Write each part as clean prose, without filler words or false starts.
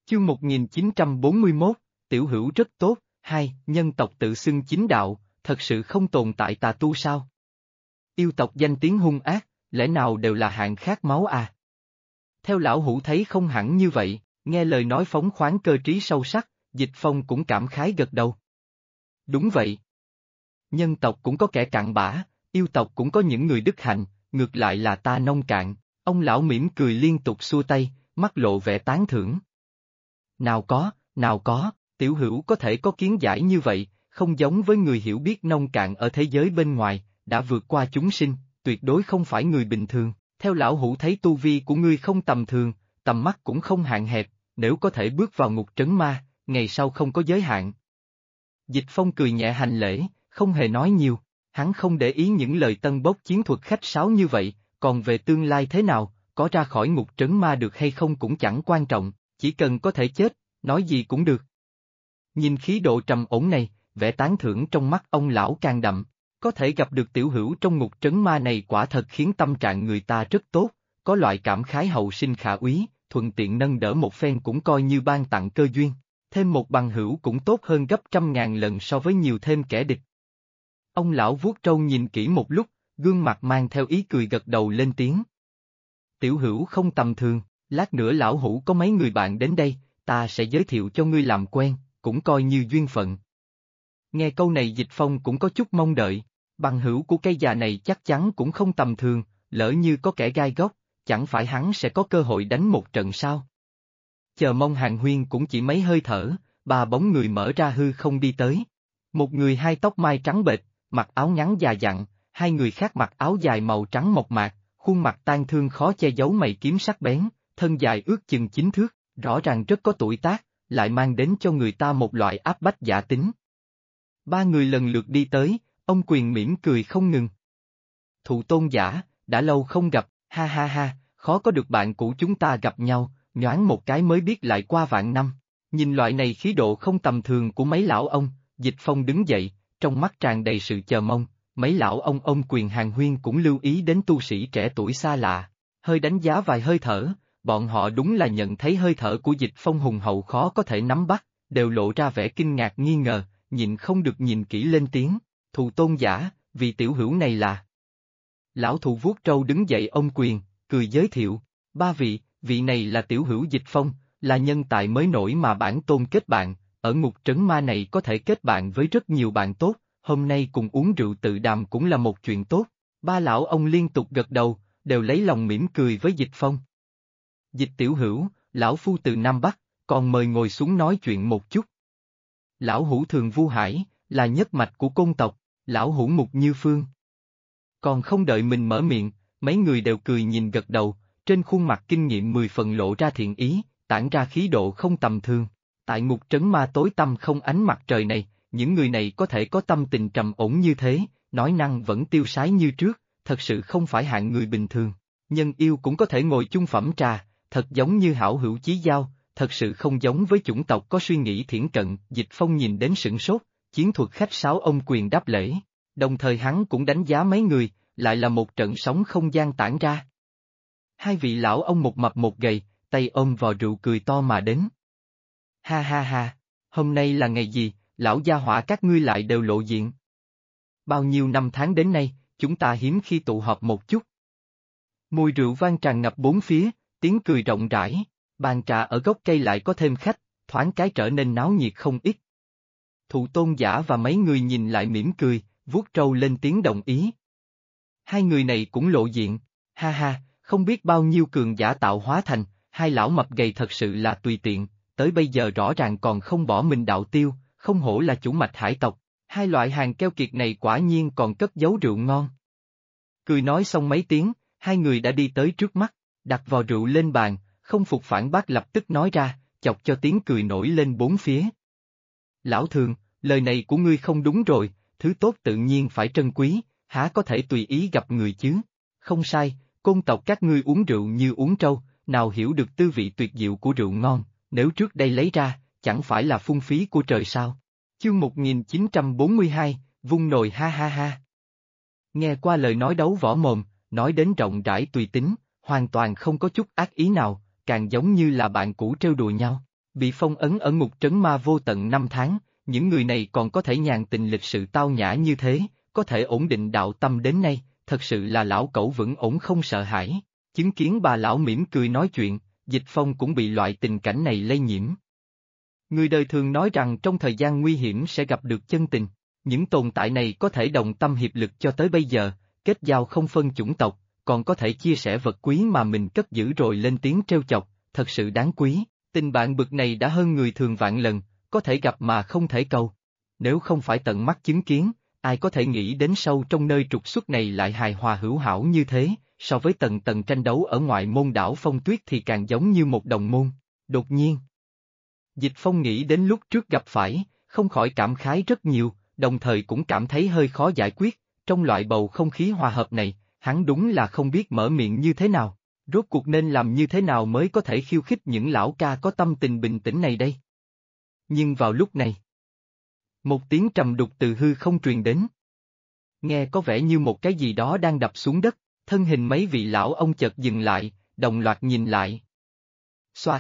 Chương 1941, Tiểu Hữu rất tốt, hai, nhân tộc tự xưng chính đạo, thật sự không tồn tại tà tu sao? Yêu tộc danh tiếng hung ác, lẽ nào đều là hạng khát máu à? Theo lão hủ thấy không hẳn như vậy, nghe lời nói phóng khoáng cơ trí sâu sắc, Dịch Phong cũng cảm khái gật đầu. Đúng vậy. Nhân tộc cũng có kẻ cặn bã, yêu tộc cũng có những người đức hạnh, ngược lại là ta nông cạn, ông lão mỉm cười liên tục xua tay, mắt lộ vẻ tán thưởng. Nào có, Tiểu Hữu có thể có kiến giải như vậy, không giống với người hiểu biết nông cạn ở thế giới bên ngoài, đã vượt qua chúng sinh, tuyệt đối không phải người bình thường. Theo lão hủ thấy tu vi của ngươi không tầm thường, tầm mắt cũng không hạn hẹp, nếu có thể bước vào ngục trấn ma, ngày sau không có giới hạn. Dịch Phong cười nhẹ hành lễ, không hề nói nhiều, hắn không để ý những lời tân bốc chiến thuật khách sáo như vậy, còn về tương lai thế nào, có ra khỏi ngục trấn ma được hay không cũng chẳng quan trọng, chỉ cần có thể chết, nói gì cũng được. Nhìn khí độ trầm ổn này, vẻ tán thưởng trong mắt ông lão càng đậm. Có thể gặp được Tiểu Hữu trong ngục trấn ma này quả thật khiến tâm trạng người ta rất tốt, có loại cảm khái hậu sinh khả úy, thuận tiện nâng đỡ một phen cũng coi như ban tặng cơ duyên, thêm một bằng hữu cũng tốt hơn gấp trăm ngàn lần so với nhiều thêm kẻ địch. Ông lão vuốt trâu nhìn kỹ một lúc, gương mặt mang theo ý cười gật đầu lên tiếng. Tiểu Hữu không tầm thường, lát nữa lão hủ có mấy người bạn đến đây, ta sẽ giới thiệu cho ngươi làm quen, cũng coi như duyên phận. Nghe câu này Dịch Phong cũng có chút mong đợi, bằng hữu của cây già này chắc chắn cũng không tầm thường, lỡ như có kẻ gai góc, chẳng phải hắn sẽ có cơ hội đánh một trận sao? Chờ mong Hàn Huyên cũng chỉ mấy hơi thở, ba bóng người mở ra hư không đi tới. Một người hai tóc mai trắng bệch, mặc áo ngắn già dặn, hai người khác mặc áo dài màu trắng mộc mạc, khuôn mặt tang thương khó che giấu mày kiếm sắc bén, thân dài ước chừng 9 thước, rõ ràng rất có tuổi tác, lại mang đến cho người ta một loại áp bách giả tính. Ba người lần lượt đi tới, ông Quyền mỉm cười không ngừng. Thụ Tôn giả, đã lâu không gặp, ha ha ha, khó có được bạn cũ chúng ta gặp nhau, nhoáng một cái mới biết lại qua vạn năm. Nhìn loại này khí độ không tầm thường của mấy lão ông, Dịch Phong đứng dậy, trong mắt tràn đầy sự chờ mong, mấy lão ông Quyền Hàn Huyên cũng lưu ý đến tu sĩ trẻ tuổi xa lạ, hơi đánh giá vài hơi thở, bọn họ đúng là nhận thấy hơi thở của Dịch Phong hùng hậu khó có thể nắm bắt, đều lộ ra vẻ kinh ngạc nghi ngờ. Nhìn không được nhìn kỹ lên tiếng, Thụ Tôn giả, vị Tiểu Hữu này là. Lão thụ vuốt trâu đứng dậy ông Quyền, cười giới thiệu, ba vị này là Tiểu Hữu Dịch Phong, là nhân tài mới nổi mà bản tôn kết bạn, ở ngục trấn ma này có thể kết bạn với rất nhiều bạn tốt, hôm nay cùng uống rượu tự đàm cũng là một chuyện tốt, ba lão ông liên tục gật đầu, đều lấy lòng mỉm cười với Dịch Phong. Dịch Tiểu Hữu, lão phu từ Nam Bắc, còn mời ngồi xuống nói chuyện một chút. Lão hủ Thường Vu Hải, là nhất mạch của Côn tộc, lão hủ Mục Như Phương. Còn không đợi mình mở miệng, mấy người đều cười nhìn gật đầu, trên khuôn mặt kinh nghiệm 10 phần lộ ra thiện ý, tản ra khí độ không tầm thường. Tại ngục trấn ma tối tăm không ánh mặt trời này, những người này có thể có tâm tình trầm ổn như thế, nói năng vẫn tiêu sái như trước, thật sự không phải hạng người bình thường. Nhân yêu cũng có thể ngồi chung phẩm trà, thật giống như hảo hữu chí giao. Thật sự không giống với chủng tộc có suy nghĩ thiển cận, Dịch Phong nhìn đến sửng sốt, chiến thuật khách sáo ông Quyền đáp lễ, đồng thời hắn cũng đánh giá mấy người, lại là một trận sóng không gian tản ra. Hai vị lão ông một mập một gầy, tay ôm vò rượu cười to mà đến. Ha ha ha, hôm nay là ngày gì, lão gia hỏa các ngươi lại đều lộ diện. Bao nhiêu năm tháng đến nay, chúng ta hiếm khi tụ họp một chút. Mùi rượu vang tràn ngập bốn phía, tiếng cười rộng rãi. Bàn trà ở gốc cây lại có thêm khách, thoáng cái trở nên náo nhiệt không ít. Thụ Tôn giả và mấy người nhìn lại mỉm cười, vuốt trâu lên tiếng đồng ý. Hai người này cũng lộ diện, ha ha, không biết bao nhiêu cường giả tạo hóa thành, hai lão mập gầy thật sự là tùy tiện, tới bây giờ rõ ràng còn không bỏ mình đạo tiêu, không hổ là chủ mạch hải tộc, hai loại hàng keo kiệt này quả nhiên còn cất giấu rượu ngon. Cười nói xong mấy tiếng, hai người đã đi tới trước mắt, đặt vò rượu lên bàn. Không phục phản bác lập tức nói ra, chọc cho tiếng cười nổi lên bốn phía. Lão Thường, lời này của ngươi không đúng rồi, thứ tốt tự nhiên phải trân quý, há có thể tùy ý gặp người chứ? Không sai, Côn tộc các ngươi uống rượu như uống trâu, nào hiểu được tư vị tuyệt diệu của rượu ngon, nếu trước đây lấy ra, chẳng phải là phung phí của trời sao? Chương 1942, vung nồi ha ha ha. Nghe qua lời nói đấu võ mồm, nói đến rộng rãi tùy tính, hoàn toàn không có chút ác ý nào. Càng giống như là bạn cũ trêu đùa nhau. bị phong ấn ở ngục trấn ma vô tận 5 tháng, những người này còn có thể nhàn tình lịch sự tao nhã như thế, có thể ổn định đạo tâm đến nay, thật sự là lão cẩu vững ổn không sợ hãi. Chứng kiến bà lão mỉm cười nói chuyện, Dịch Phong cũng bị loại tình cảnh này lây nhiễm. Người đời thường nói rằng trong thời gian nguy hiểm sẽ gặp được chân tình, những tồn tại này có thể đồng tâm hiệp lực cho tới bây giờ, kết giao không phân chủng tộc, còn có thể chia sẻ vật quý mà mình cất giữ rồi lên tiếng trêu chọc, thật sự đáng quý, tình bạn bực này đã hơn người thường vạn lần, có thể gặp mà không thể cầu. Nếu không phải tận mắt chứng kiến, ai có thể nghĩ đến sâu trong nơi trục xuất này lại hài hòa hữu hảo như thế, so với tầng tầng tranh đấu ở ngoại môn đảo Phong Tuyết thì càng giống như một đồng môn. Đột nhiên, Dịch Phong nghĩ đến lúc trước gặp phải, không khỏi cảm khái rất nhiều, đồng thời cũng cảm thấy hơi khó giải quyết, trong loại bầu không khí hòa hợp này, hắn đúng là không biết mở miệng như thế nào, rốt cuộc nên làm như thế nào mới có thể khiêu khích những lão ca có tâm tình bình tĩnh này đây. Nhưng vào lúc này, một tiếng trầm đục từ hư không truyền đến. Nghe có vẻ như một cái gì đó đang đập xuống đất, thân hình mấy vị lão ông chợt dừng lại, đồng loạt nhìn lại. Xoạt.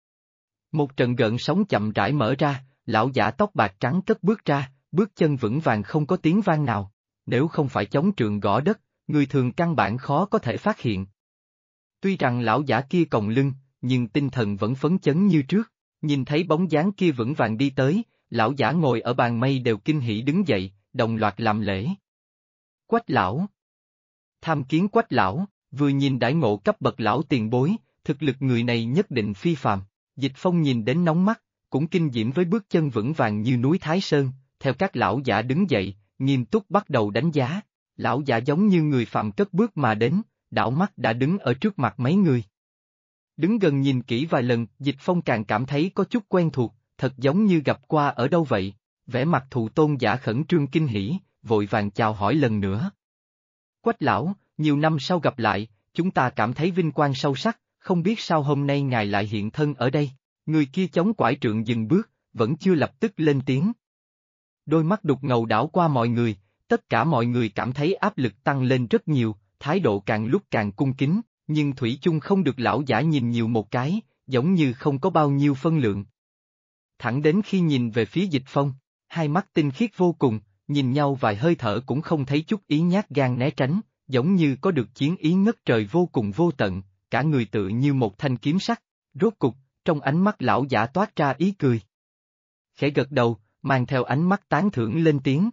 Một trận gợn sóng chậm rãi mở ra, lão giả tóc bạc trắng cất bước ra, bước chân vững vàng không có tiếng vang nào. Nếu không phải chống trượng gõ đất, người thường căn bản khó có thể phát hiện. Tuy rằng lão giả kia còng lưng, nhưng tinh thần vẫn phấn chấn như trước, nhìn thấy bóng dáng kia vững vàng đi tới, lão giả ngồi ở bàn mây đều kinh hỉ đứng dậy, đồng loạt làm lễ. Quách lão. Tham kiến Quách lão, vừa nhìn đãi ngộ cấp bậc lão tiền bối, thực lực người này nhất định phi phàm. Dịch Phong nhìn đến nóng mắt, cũng kinh diễm với bước chân vững vàng như núi Thái Sơn, theo các lão giả đứng dậy, nghiêm túc bắt đầu đánh giá. Lão giả giống như người phạm cất bước mà đến, đảo mắt đã đứng ở trước mặt mấy người. Đứng gần nhìn kỹ vài lần, Dịch Phong càng cảm thấy có chút quen thuộc, thật giống như gặp qua ở đâu vậy. Vẻ mặt thụ tôn giả khẩn trương kinh hỉ, vội vàng chào hỏi lần nữa. Quách lão, nhiều năm sau gặp lại, chúng ta cảm thấy vinh quang sâu sắc, không biết sao hôm nay ngài lại hiện thân ở đây. Người kia chống quải trượng dừng bước, vẫn chưa lập tức lên tiếng. Đôi mắt đục ngầu đảo qua mọi người, tất cả mọi người cảm thấy áp lực tăng lên rất nhiều, thái độ càng lúc càng cung kính, nhưng thủy chung không được lão giả nhìn nhiều một cái, giống như không có bao nhiêu phân lượng. Thẳng đến khi nhìn về phía Dịch Phong, hai mắt tinh khiết vô cùng, nhìn nhau vài hơi thở cũng không thấy chút ý nhát gan né tránh, giống như có được chiến ý ngất trời vô cùng vô tận, cả người tự như một thanh kiếm sắc. Rốt cục, trong ánh mắt lão giả toát ra ý cười. Khẽ gật đầu, mang theo ánh mắt tán thưởng lên tiếng.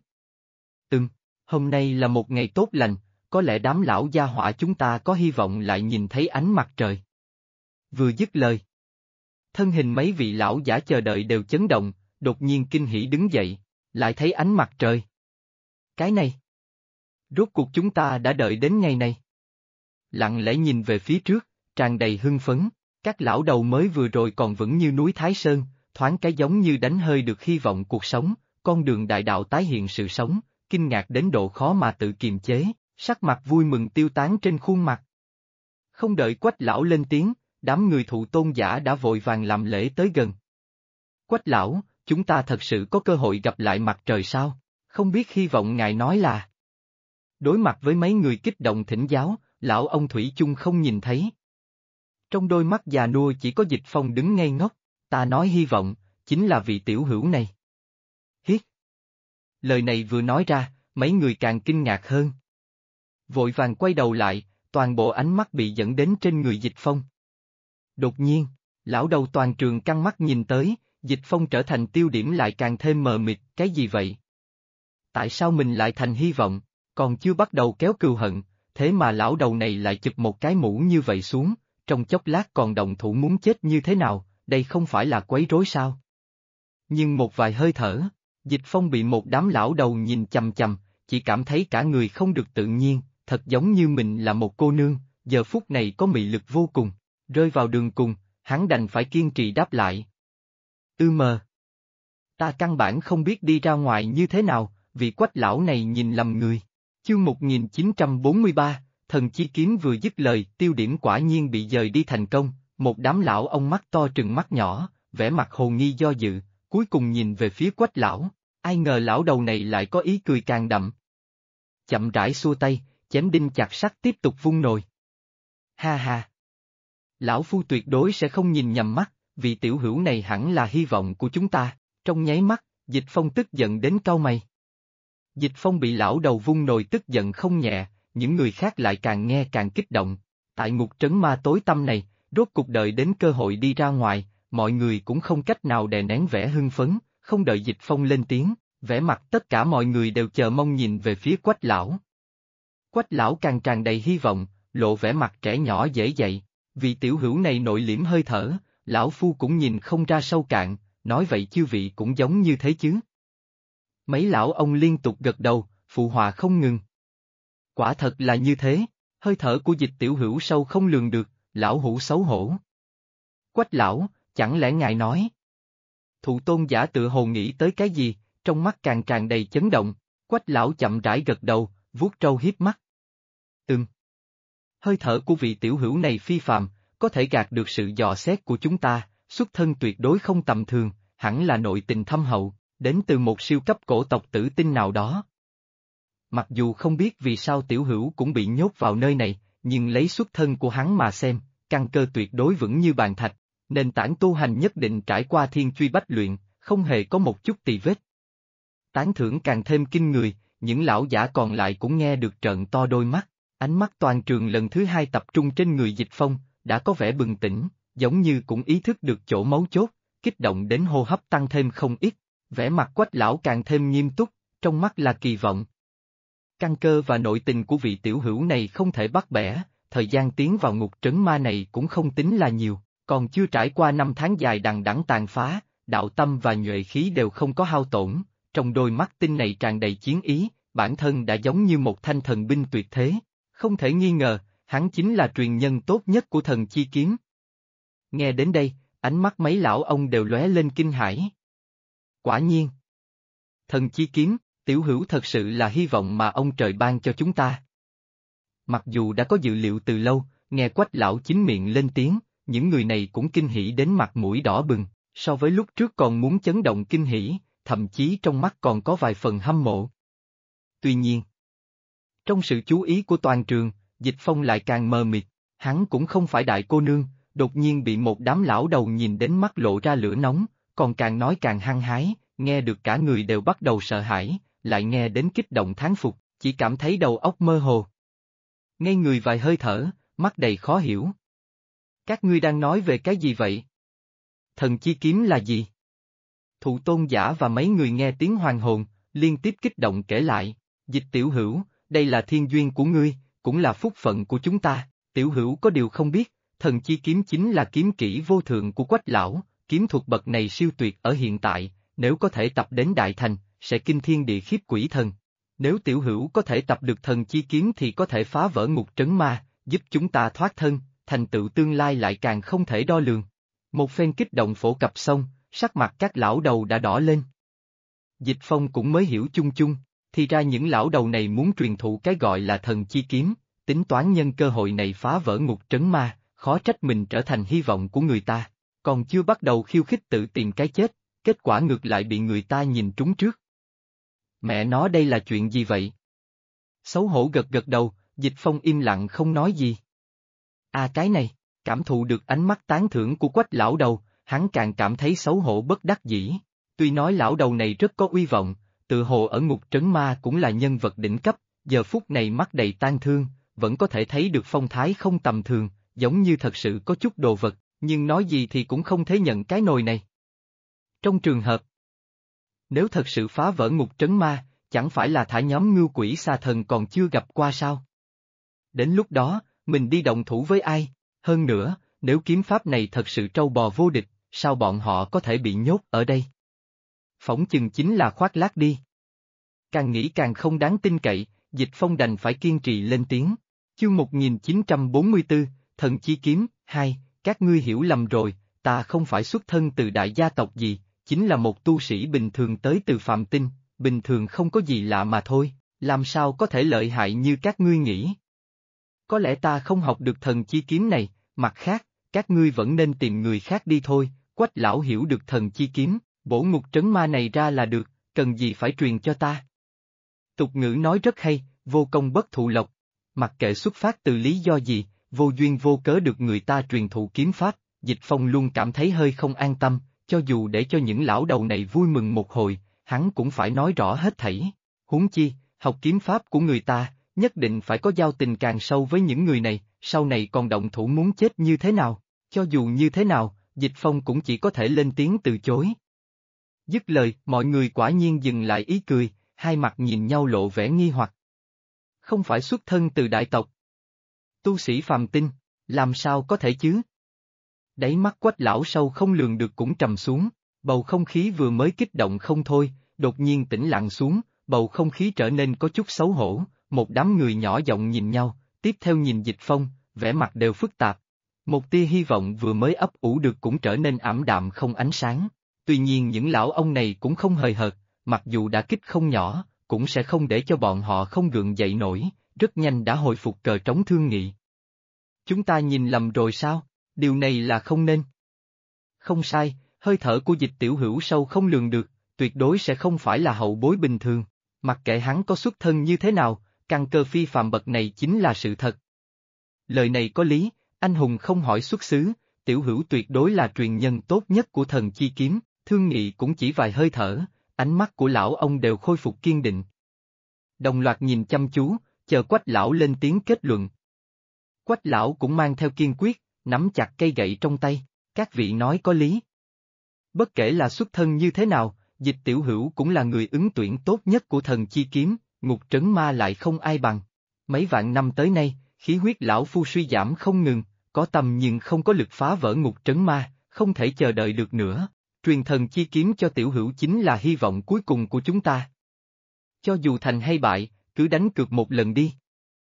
Hôm nay là một ngày tốt lành, có lẽ đám lão gia hỏa chúng ta có hy vọng lại nhìn thấy ánh mặt trời. Vừa dứt lời, thân hình mấy vị lão giả chờ đợi đều chấn động, đột nhiên kinh hỉ đứng dậy, lại thấy ánh mặt trời. Cái này, rốt cuộc chúng ta đã đợi đến ngày này. Lặng lẽ nhìn về phía trước, tràn đầy hưng phấn, các lão đầu mới vừa rồi còn vững như núi Thái Sơn, thoáng cái giống như đánh hơi được hy vọng cuộc sống, con đường đại đạo tái hiện sự sống, kinh ngạc đến độ khó mà tự kiềm chế, sắc mặt vui mừng tiêu tán trên khuôn mặt. Không đợi Quách lão lên tiếng, đám người thụ tôn giả đã vội vàng làm lễ tới gần. Quách lão, chúng ta thật sự có cơ hội gặp lại mặt trời sao? Không biết hy vọng ngài nói là. Đối mặt với mấy người kích động thỉnh giáo, lão ông thủy chung không nhìn thấy. Trong đôi mắt già nua chỉ có Dịch Phong đứng ngây ngốc, ta nói hy vọng, chính là vị tiểu hữu này. Hiết. Lời này vừa nói ra, mấy người càng kinh ngạc hơn. Vội vàng quay đầu lại, toàn bộ ánh mắt bị dẫn đến trên người Dịch Phong. Đột nhiên, lão đầu toàn trường căng mắt nhìn tới, Dịch Phong trở thành tiêu điểm lại càng thêm mờ mịt, cái gì vậy? Tại sao mình lại thành hy vọng, còn chưa bắt đầu kéo cừu hận, thế mà lão đầu này lại chụp một cái mũ như vậy xuống, trong chốc lát còn động thủ muốn chết như thế nào, đây không phải là quấy rối sao? Nhưng một vài hơi thở, Dịch Phong bị một đám lão đầu nhìn chằm chằm, chỉ cảm thấy cả người không được tự nhiên, thật giống như mình là một cô nương, giờ phút này có mị lực vô cùng, rơi vào đường cùng, hắn đành phải kiên trì đáp lại. Mờ. Ta căn bản không biết đi ra ngoài như thế nào, vì Quách lão này nhìn lầm người. Chương 1943, thần chi kiếm vừa dứt lời, tiêu điểm quả nhiên bị dời đi thành công, một đám lão ông mắt to trừng mắt nhỏ, vẻ mặt hồ nghi do dự, cuối cùng nhìn về phía Quách lão, ai ngờ lão đầu này lại có ý cười càng đậm. Chậm rãi xua tay, chém đinh chặt sắt tiếp tục vung nồi. Ha ha! Lão phu tuyệt đối sẽ không nhìn nhầm mắt, vị tiểu hữu này hẳn là hy vọng của chúng ta. Trong nháy mắt, Dịch Phong tức giận đến cau mày. Dịch Phong bị lão đầu vung nồi tức giận không nhẹ, những người khác lại càng nghe càng kích động. Tại ngục trấn ma tối tăm này, rốt cục đợi đến cơ hội đi ra ngoài, mọi người cũng không cách nào đè nén vẻ hưng phấn, không đợi Dịch Phong lên tiếng, vẻ mặt tất cả mọi người đều chờ mong nhìn về phía Quách lão. Quách lão càng tràn đầy hy vọng, lộ vẻ mặt trẻ nhỏ dễ dậy, vì tiểu hữu này nội liễm hơi thở, lão phu cũng nhìn không ra sâu cạn, nói vậy chư vị cũng giống như thế chứ. Mấy lão ông liên tục gật đầu, phụ họa không ngừng. Quả thật là như thế, hơi thở của Dịch tiểu hữu sâu không lường được, lão hủ xấu hổ. Quách lão, chẳng lẽ ngài nói? Thụ tôn giả tự hồ nghĩ tới cái gì, trong mắt càng tràn đầy chấn động, Quách lão chậm rãi gật đầu, vuốt trâu hiếp mắt. Hơi thở của vị tiểu hữu này phi phàm, có thể gạt được sự dò xét của chúng ta, xuất thân tuyệt đối không tầm thường, hẳn là nội tình thâm hậu, đến từ một siêu cấp cổ tộc tử tinh nào đó. Mặc dù không biết vì sao tiểu hữu cũng bị nhốt vào nơi này, nhưng lấy xuất thân của hắn mà xem, căn cơ tuyệt đối vững như bàn thạch, nền tảng tu hành nhất định trải qua thiên truy bách luyện, không hề có một chút tì vết. Tán thưởng càng thêm kinh người, những lão giả còn lại cũng nghe được trợn to đôi mắt, ánh mắt toàn trường lần thứ hai tập trung trên người Dịch Phong, đã có vẻ bừng tỉnh, giống như cũng ý thức được chỗ mấu chốt, kích động đến hô hấp tăng thêm không ít, vẻ mặt Quách lão càng thêm nghiêm túc, trong mắt là kỳ vọng. Căn cơ và nội tình của vị tiểu hữu này không thể bắt bẻ, thời gian tiến vào ngục trấn ma này cũng không tính là nhiều, còn chưa trải qua 5 tháng dài đằng đẵng tàn phá, đạo tâm và nhuệ khí đều không có hao tổn, trong đôi mắt tinh này tràn đầy chiến ý, bản thân đã giống như một thanh thần binh tuyệt thế, không thể nghi ngờ, hắn chính là truyền nhân tốt nhất của thần chi kiếm. Nghe đến đây, ánh mắt mấy lão ông đều lóe lên kinh hãi. Quả nhiên, thần chi kiếm, tiểu hữu thật sự là hy vọng mà ông trời ban cho chúng ta. Mặc dù đã có dự liệu từ lâu, nghe Quách lão chính miệng lên tiếng, những người này cũng kinh hỉ đến mặt mũi đỏ bừng, so với lúc trước còn muốn chấn động kinh hỉ, thậm chí trong mắt còn có vài phần hâm mộ. Tuy nhiên, trong sự chú ý của toàn trường, Dịch Phong lại càng mờ mịt, hắn cũng không phải đại cô nương, đột nhiên bị một đám lão đầu nhìn đến mắt lộ ra lửa nóng, còn càng nói càng hăng hái, nghe được cả người đều bắt đầu sợ hãi, lại nghe đến kích động thán phục, chỉ cảm thấy đầu óc mơ hồ. Ngây người vài hơi thở, mắt đầy khó hiểu. Các ngươi đang nói về cái gì vậy? Thần chi kiếm là gì? Thụ tôn giả và mấy người nghe tiếng hoàng hồn, liên tiếp kích động kể lại, Dịch tiểu hữu, đây là thiên duyên của ngươi, cũng là phúc phận của chúng ta, tiểu hữu có điều không biết, thần chi kiếm chính là kiếm kỹ vô thượng của Quách lão, kiếm thuật bậc này siêu tuyệt ở hiện tại, nếu có thể tập đến đại thành, sẽ kinh thiên địa khiếp quỷ thần. Nếu tiểu hữu có thể tập được thần chi kiếm thì có thể phá vỡ ngục trấn ma, giúp chúng ta thoát thân, thành tựu tương lai lại càng không thể đo lường. Một phen kích động phổ cập xong, sắc mặt các lão đầu đã đỏ lên. Dịch Phong cũng mới hiểu chung chung, thì ra những lão đầu này muốn truyền thụ cái gọi là thần chi kiếm, tính toán nhân cơ hội này phá vỡ ngục trấn ma, khó trách mình trở thành hy vọng của người ta, còn chưa bắt đầu khiêu khích tự tìm cái chết, kết quả ngược lại bị người ta nhìn trúng trước. Mẹ nó đây là chuyện gì vậy? Xấu hổ gật gật đầu, Dịch Phong im lặng không nói gì. Cái này, cảm thụ được ánh mắt tán thưởng của Quách lão đầu, hắn càng cảm thấy xấu hổ bất đắc dĩ. Tuy nói lão đầu này rất có uy vọng, tự hồ ở ngục trấn ma cũng là nhân vật đỉnh cấp, giờ phút này mắt đầy tang thương, vẫn có thể thấy được phong thái không tầm thường, giống như thật sự có chút đồ vật, nhưng nói gì thì cũng không thể nhận cái nồi này. Trong trường hợp, nếu thật sự phá vỡ ngục trấn ma, chẳng phải là thả nhóm ngưu quỷ xà thần còn chưa gặp qua sao? Đến lúc đó, mình đi động thủ với ai? Hơn nữa, nếu kiếm pháp này thật sự trâu bò vô địch, sao bọn họ có thể bị nhốt ở đây? Phỏng chừng chính là khoác lác đi. Càng nghĩ càng không đáng tin cậy, Dịch Phong đành phải kiên trì lên tiếng. Chương 1944, Thần Chi Kiếm, 2, các ngươi hiểu lầm rồi, ta không phải xuất thân từ đại gia tộc gì, chính là một tu sĩ bình thường tới từ phàm tinh, bình thường không có gì lạ mà thôi, làm sao có thể lợi hại như các ngươi nghĩ. Có lẽ ta không học được thần chi kiếm này, mặt khác, các ngươi vẫn nên tìm người khác đi thôi, Quách lão hiểu được thần chi kiếm, bổ ngục trấn ma này ra là được, cần gì phải truyền cho ta. Tục ngữ nói rất hay, vô công bất thụ lộc, mặc kệ xuất phát từ lý do gì, vô duyên vô cớ được người ta truyền thụ kiếm pháp, Dịch Phong luôn cảm thấy hơi không an tâm, cho dù để cho những lão đầu này vui mừng một hồi, hắn cũng phải nói rõ hết thảy. Huống chi, học kiếm pháp của người ta, nhất định phải có giao tình càng sâu với những người này, sau này còn động thủ muốn chết như thế nào, cho dù như thế nào, Dịch Phong cũng chỉ có thể lên tiếng từ chối. Dứt lời, mọi người quả nhiên dừng lại ý cười, hai mặt nhìn nhau lộ vẻ nghi hoặc. Không phải xuất thân từ đại tộc. Tu sĩ phàm tinh, làm sao có thể chứ? Đáy mắt Quách lão sâu không lường được cũng trầm xuống, bầu không khí vừa mới kích động không thôi, đột nhiên tĩnh lặng xuống, bầu không khí trở nên có chút xấu hổ, một đám người nhỏ giọng nhìn nhau, tiếp theo nhìn Dịch Phong, vẻ mặt đều phức tạp. Một tia hy vọng vừa mới ấp ủ được cũng trở nên ảm đạm không ánh sáng. Tuy nhiên những lão ông này cũng không hời hợt, mặc dù đã kích không nhỏ, cũng sẽ không để cho bọn họ không gượng dậy nổi, rất nhanh đã hồi phục cờ trống thương nghị. Chúng ta nhìn lầm rồi sao? Điều này là không nên. Không sai, hơi thở của Dịch Tiểu Hữu sâu không lường được, tuyệt đối sẽ không phải là hậu bối bình thường. Mặc kệ hắn có xuất thân như thế nào, căn cơ phi phàm bậc này chính là sự thật. Lời này có lý, anh hùng không hỏi xuất xứ, Tiểu Hữu tuyệt đối là truyền nhân tốt nhất của thần chi kiếm, thương nghị cũng chỉ vài hơi thở, ánh mắt của lão ông đều khôi phục kiên định. Đồng loạt nhìn chăm chú, chờ Quách lão lên tiếng kết luận. Quách lão cũng mang theo kiên quyết, nắm chặt cây gậy trong tay, các vị nói có lý. Bất kể là xuất thân như thế nào, Dịch Tiểu Hữu cũng là người ứng tuyển tốt nhất của thần chi kiếm, ngục trấn ma lại không ai bằng. Mấy vạn năm tới nay, khí huyết lão phu suy giảm không ngừng, có tầm nhưng không có lực phá vỡ ngục trấn ma, không thể chờ đợi được nữa. Truyền thần chi kiếm cho Tiểu Hữu chính là hy vọng cuối cùng của chúng ta. Cho dù thành hay bại, cứ đánh cược một lần đi.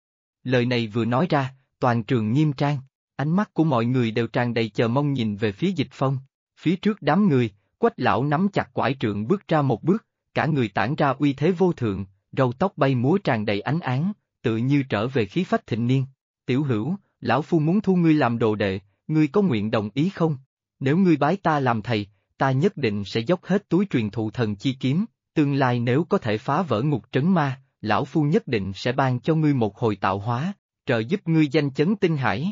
Lời này vừa nói ra, toàn trường nghiêm trang, ánh mắt của mọi người đều tràn đầy chờ mong nhìn về phía Dịch Phong. Phía trước đám người, Quách lão nắm chặt quải trượng bước ra một bước, cả người tản ra uy thế vô thượng, râu tóc bay múa tràn đầy ánh áng, tự như trở về khí phách thịnh niên. Tiểu Hữu, lão phu muốn thu ngươi làm đồ đệ, ngươi có nguyện đồng ý không? Nếu ngươi bái ta làm thầy, ta nhất định sẽ dốc hết túi truyền thụ thần chi kiếm, tương lai nếu có thể phá vỡ ngục trấn ma, lão phu nhất định sẽ ban cho ngươi một hồi tạo hóa, trợ giúp ngươi danh chấn tinh hải.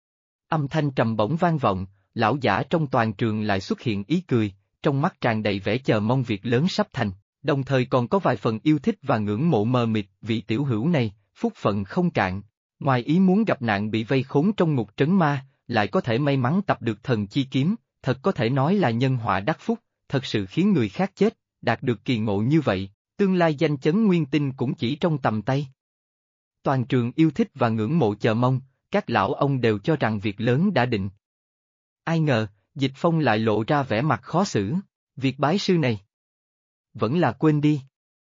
Âm thanh trầm bổng vang vọng, lão giả trong toàn trường lại xuất hiện ý cười, trong mắt tràn đầy vẻ chờ mong việc lớn sắp thành, đồng thời còn có vài phần yêu thích và ngưỡng mộ mờ mịt vị tiểu hữu này, phúc phận không cạn, ngoài ý muốn gặp nạn bị vây khốn trong ngục trấn ma, lại có thể may mắn tập được thần chi kiếm, thật có thể nói là nhân họa đắc phúc, thật sự khiến người khác chết, đạt được kỳ ngộ như vậy, tương lai danh chấn nguyên tinh cũng chỉ trong tầm tay. Toàn trường yêu thích và ngưỡng mộ chờ mong, các lão ông đều cho rằng việc lớn đã định. Ai ngờ, Dịch Phong lại lộ ra vẻ mặt khó xử, việc bái sư này. Vẫn là quên đi.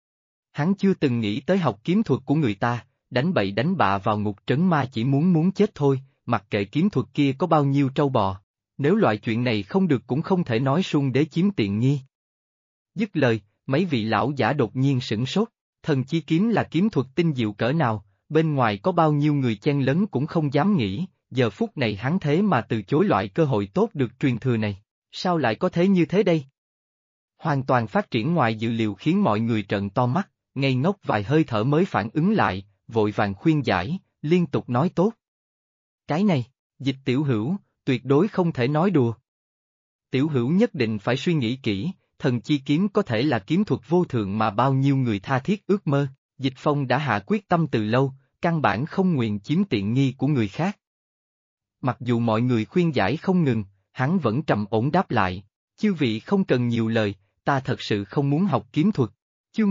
Hắn chưa từng nghĩ tới học kiếm thuật của người ta, đánh bậy đánh bạ vào ngục trấn ma chỉ muốn chết thôi, mặc kệ kiếm thuật kia có bao nhiêu trâu bò. Nếu loại chuyện này không được cũng không thể nói Sung Đế chiếm tiện nghi. Dứt lời, mấy vị lão giả đột nhiên sửng sốt, thần chi kiếm là kiếm thuật tinh diệu cỡ nào, bên ngoài có bao nhiêu người chen lấn cũng không dám nghĩ, giờ phút này hắn thế mà từ chối loại cơ hội tốt được truyền thừa này, sao lại có thế như thế đây? Hoàn toàn phát triển ngoài dự liệu khiến mọi người trợn to mắt, ngây ngốc vài hơi thở mới phản ứng lại, vội vàng khuyên giải, liên tục nói tốt. Cái này, Dịch Tiểu Hữu, tuyệt đối không thể nói đùa. Tiểu Hữu nhất định phải suy nghĩ kỹ, thần chi kiếm có thể là kiếm thuật vô thượng mà bao nhiêu người tha thiết ước mơ, Dịch Phong đã hạ quyết tâm từ lâu, căn bản không nguyện chiếm tiện nghi của người khác. Mặc dù mọi người khuyên giải không ngừng, hắn vẫn trầm ổn đáp lại, chư vị không cần nhiều lời, ta thật sự không muốn học kiếm thuật. Chương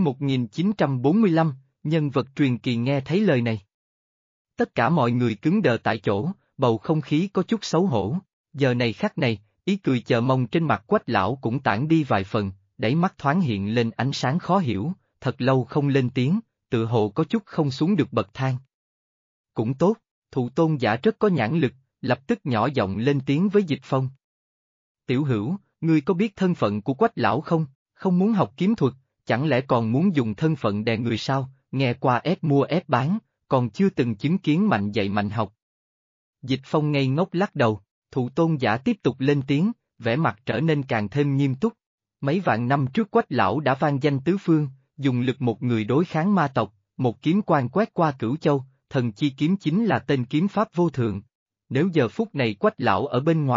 1945, nhân vật truyền kỳ nghe thấy lời này. Tất cả mọi người cứng đờ tại chỗ, bầu không khí có chút xấu hổ, giờ này khắc này, ý cười chờ mong trên mặt Quách lão cũng tản đi vài phần, đáy mắt thoáng hiện lên ánh sáng khó hiểu, thật lâu không lên tiếng, tự hồ có chút không xuống được bậc thang. Cũng tốt, Thụ Tôn giả rất có nhãn lực, lập tức nhỏ giọng lên tiếng với Dịch Phong. Tiểu Hữu, ngươi có biết thân phận của Quách lão không? Không muốn học kiếm thuật, chẳng lẽ còn muốn dùng thân phận đè người sao? Nghe qua ép mua ép bán, còn chưa từng chứng kiến mạnh dạy mạnh học. Dịch Phong ngây ngốc lắc đầu, Thụ Tôn giả tiếp tục lên tiếng, vẻ mặt trở nên càng thêm nghiêm túc. Mấy vạn năm trước Quách lão đã vang danh tứ phương, dùng lực một người đối kháng ma tộc, một kiếm quan quét qua cửu châu, thần chi kiếm chính là tên kiếm pháp vô thượng. Nếu giờ phút này Quách lão ở bên ngoài,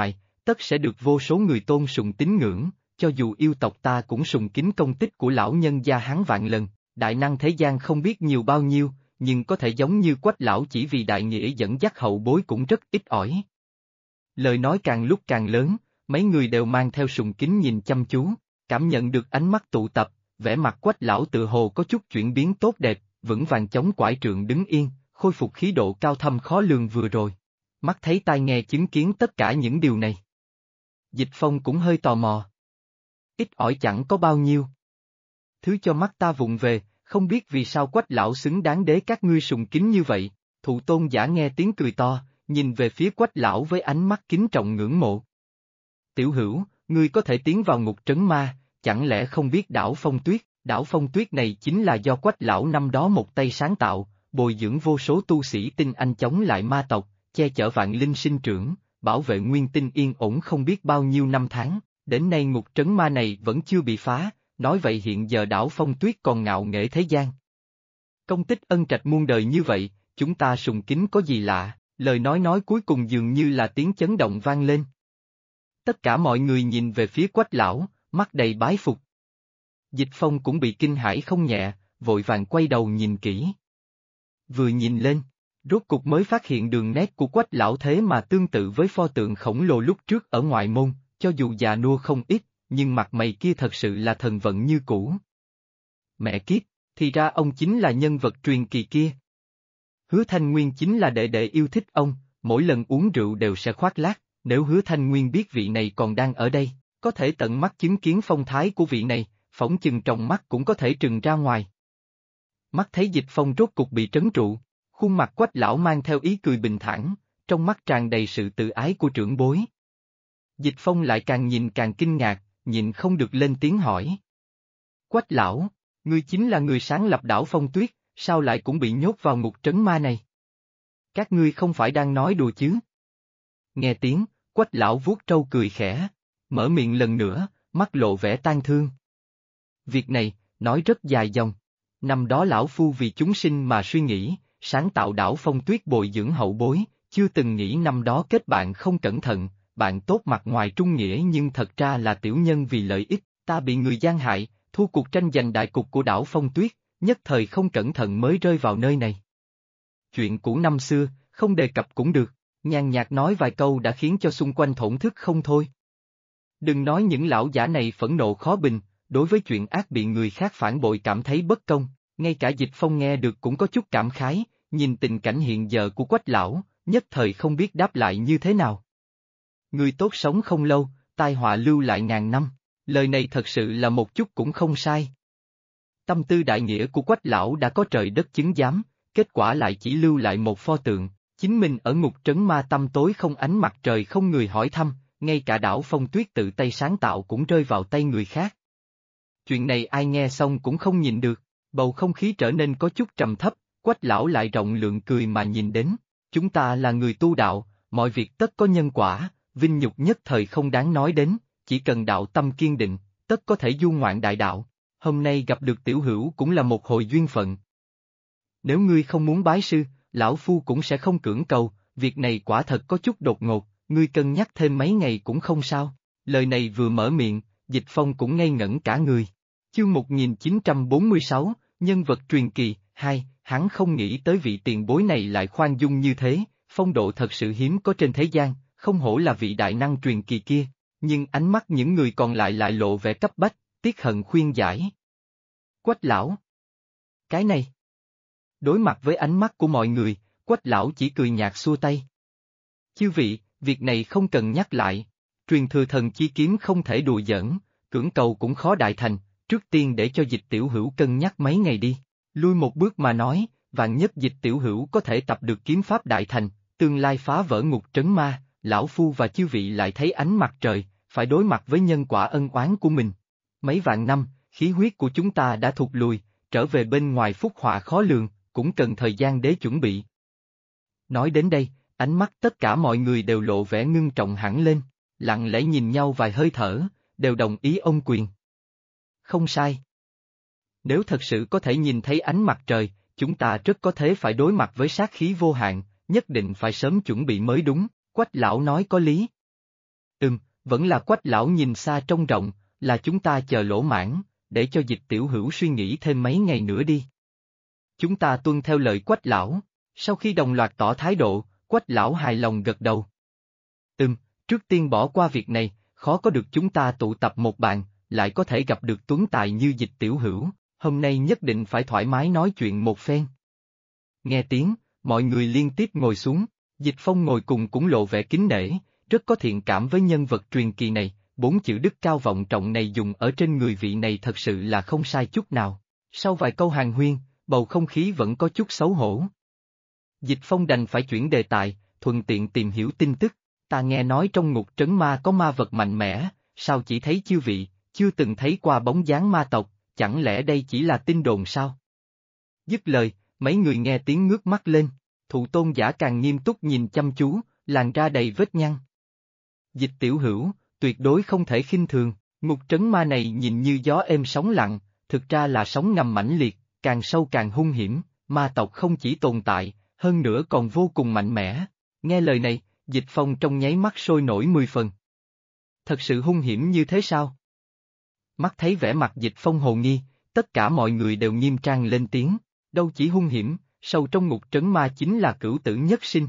tất sẽ được vô số người tôn sùng tín ngưỡng, cho dù yêu tộc ta cũng sùng kính công tích của lão nhân gia hắn vạn lần, đại năng thế gian không biết nhiều bao nhiêu, nhưng có thể giống như Quách lão chỉ vì đại nghĩa dẫn dắt hậu bối cũng rất ít ỏi. Lời nói càng lúc càng lớn, mấy người đều mang theo sùng kính nhìn chăm chú, cảm nhận được ánh mắt tụ tập, vẻ mặt Quách lão tự hồ có chút chuyển biến tốt đẹp, vững vàng chống quải trượng đứng yên, khôi phục khí độ cao thâm khó lường vừa rồi. Mắt thấy tai nghe chứng kiến tất cả những điều này. Dịch Phong cũng hơi tò mò. Ít ỏi chẳng có bao nhiêu. Thứ cho mắt ta vụng về, không biết vì sao Quách lão xứng đáng để các ngươi sùng kính như vậy. Thụ tôn giả nghe tiếng cười to, nhìn về phía Quách lão với ánh mắt kính trọng ngưỡng mộ. Tiểu hữu, ngươi có thể tiến vào ngục trấn ma, chẳng lẽ không biết đảo Phong Tuyết? Đảo Phong Tuyết này chính là do Quách lão năm đó một tay sáng tạo, bồi dưỡng vô số tu sĩ tinh anh chống lại ma tộc, che chở vạn linh sinh trưởng, bảo vệ nguyên tinh yên ổn không biết bao nhiêu năm tháng, đến nay ngục trấn ma này vẫn chưa bị phá, nói vậy hiện giờ đảo Phong Tuyết còn ngạo nghễ thế gian. Công tích ân trạch muôn đời như vậy, chúng ta sùng kính có gì lạ, lời nói cuối cùng dường như là tiếng chấn động vang lên. Tất cả mọi người nhìn về phía Quách lão, mắt đầy bái phục. Dịch Phong cũng bị kinh hãi không nhẹ, vội vàng quay đầu nhìn kỹ. Vừa nhìn lên, rốt cục mới phát hiện đường nét của Quách lão thế mà tương tự với pho tượng khổng lồ lúc trước ở ngoại môn, cho dù già nua không ít, nhưng mặt mày kia thật sự là thần vận như cũ. Mẹ kiếp, thì ra ông chính là nhân vật truyền kỳ kia. Hứa Thanh Nguyên chính là đệ đệ yêu thích ông, mỗi lần uống rượu đều sẽ khoác lác, nếu Hứa Thanh Nguyên biết vị này còn đang ở đây, có thể tận mắt chứng kiến phong thái của vị này, phỏng chừng trong mắt cũng có thể trừng ra ngoài. Mắt thấy Dịch Phong rốt cục bị trấn trụ, khuôn mặt Quách lão mang theo ý cười bình thản, trong mắt tràn đầy sự tự ái của trưởng bối. Dịch Phong lại càng nhìn càng kinh ngạc, nhịn không được lên tiếng hỏi. Quách lão, ngươi chính là người sáng lập đảo Phong Tuyết, sao lại cũng bị nhốt vào ngục trấn ma này? Các ngươi không phải đang nói đùa chứ? Nghe tiếng, Quách lão vuốt trâu cười khẽ, mở miệng lần nữa, mắt lộ vẻ tang thương. Việc này, nói rất dài dòng. Năm đó lão phu vì chúng sinh mà suy nghĩ, sáng tạo đảo Phong Tuyết bồi dưỡng hậu bối, chưa từng nghĩ năm đó kết bạn không cẩn thận, bạn tốt mặt ngoài trung nghĩa nhưng thật ra là tiểu nhân vì lợi ích, ta bị người gian hại, thua cuộc tranh giành đại cục của đảo Phong Tuyết, nhất thời không cẩn thận mới rơi vào nơi này. Chuyện cũ năm xưa, không đề cập cũng được, nhàn nhạt nói vài câu đã khiến cho xung quanh thổn thức không thôi. Đừng nói những lão giả này phẫn nộ khó bình, đối với chuyện ác bị người khác phản bội cảm thấy bất công, ngay cả Dịch Phong nghe được cũng có chút cảm khái, nhìn tình cảnh hiện giờ của Quách lão, nhất thời không biết đáp lại như thế nào. Người tốt sống không lâu, tai họa lưu lại ngàn năm, lời này thật sự là một chút cũng không sai. Tâm tư đại nghĩa của Quách lão đã có trời đất chứng giám, kết quả lại chỉ lưu lại một pho tượng, chính mình ở ngục trấn ma tăm tối không ánh mặt trời không người hỏi thăm, ngay cả đảo Phong Tuyết tự tay sáng tạo cũng rơi vào tay người khác. Chuyện này ai nghe xong cũng không nhịn được, bầu không khí trở nên có chút trầm thấp, Quách lão lại rộng lượng cười mà nhìn đến, chúng ta là người tu đạo, mọi việc tất có nhân quả, vinh nhục nhất thời không đáng nói đến, chỉ cần đạo tâm kiên định, tất có thể du ngoạn đại đạo, hôm nay gặp được tiểu hữu cũng là một hồi duyên phận. Nếu ngươi không muốn bái sư, lão phu cũng sẽ không cưỡng cầu, việc này quả thật có chút đột ngột, ngươi cân nhắc thêm mấy ngày cũng không sao. Lời này vừa mở miệng, Dịch Phong cũng ngây ngẩn cả người. Chương 1946, nhân vật truyền kỳ, 2, hắn không nghĩ tới vị tiền bối này lại khoan dung như thế, phong độ thật sự hiếm có trên thế gian, không hổ là vị đại năng truyền kỳ kia, nhưng ánh mắt những người còn lại lộ vẻ cấp bách, tiếc hận khuyên giải. Quách lão. Cái này. Đối mặt với ánh mắt của mọi người, Quách lão chỉ cười nhạt xua tay. Chư vị, việc này không cần nhắc lại, truyền thừa thần chi kiếm không thể đùa giỡn, cưỡng cầu cũng khó đại thành, trước tiên để cho Dịch tiểu hữu cân nhắc mấy ngày đi, lui một bước mà nói, vạn nhất Dịch tiểu hữu có thể tập được kiếm pháp đại thành, tương lai phá vỡ ngục trấn ma, lão phu và chư vị lại thấy ánh mặt trời, phải đối mặt với nhân quả ân oán của mình. Mấy vạn năm, khí huyết của chúng ta đã thụt lùi, trở về bên ngoài phúc họa khó lường, cũng cần thời gian để chuẩn bị. Nói đến đây, ánh mắt tất cả mọi người đều lộ vẻ ngưng trọng hẳn lên, lặng lẽ nhìn nhau vài hơi thở, đều đồng ý ôm quyền. Không sai. Nếu thật sự có thể nhìn thấy ánh mặt trời, chúng ta rất có thể phải đối mặt với sát khí vô hạn, nhất định phải sớm chuẩn bị mới đúng, Quách lão nói có lý. Vẫn là Quách lão nhìn xa trông rộng, là chúng ta chờ lỗ mãn, để cho Dịch tiểu hữu suy nghĩ thêm mấy ngày nữa đi. Chúng ta tuân theo lời Quách lão, sau khi đồng loạt tỏ thái độ, Quách lão hài lòng gật đầu. Trước tiên bỏ qua việc này, khó có được chúng ta tụ tập một bàn, lại có thể gặp được tuấn tài như Dịch tiểu hữu, hôm nay nhất định phải thoải mái nói chuyện một phen. Nghe tiếng, mọi người liên tiếp ngồi xuống, Dịch Phong ngồi cùng cũng lộ vẻ kính nể, rất có thiện cảm với nhân vật truyền kỳ này, 4 chữ đức cao vọng trọng này dùng ở trên người vị này thật sự là không sai chút nào. Sau vài câu hàn huyên, bầu không khí vẫn có chút xấu hổ. Dịch Phong đành phải chuyển đề tài, thuận tiện tìm hiểu tin tức. Ta nghe nói trong ngục trấn ma có ma vật mạnh mẽ, sao chỉ thấy chư vị, chưa từng thấy qua bóng dáng ma tộc, chẳng lẽ đây chỉ là tin đồn sao? Dứt lời, mấy người nghe tiếng ngước mắt lên, Thụ Tôn giả càng nghiêm túc nhìn chăm chú, làn da đầy vết nhăn. Dịch tiểu hữu, tuyệt đối không thể khinh thường, ngục trấn ma này nhìn như gió êm sóng lặng, thực ra là sóng ngầm mãnh liệt, càng sâu càng hung hiểm, ma tộc không chỉ tồn tại, hơn nữa còn vô cùng mạnh mẽ. Nghe lời này, Dịch Phong trong nháy mắt sôi nổi 10 phần. Thật sự hung hiểm như thế sao? Mắt thấy vẻ mặt Dịch Phong hồ nghi, tất cả mọi người đều nghiêm trang lên tiếng, đâu chỉ hung hiểm, sâu trong ngục trấn ma chính là cửu tử nhất sinh.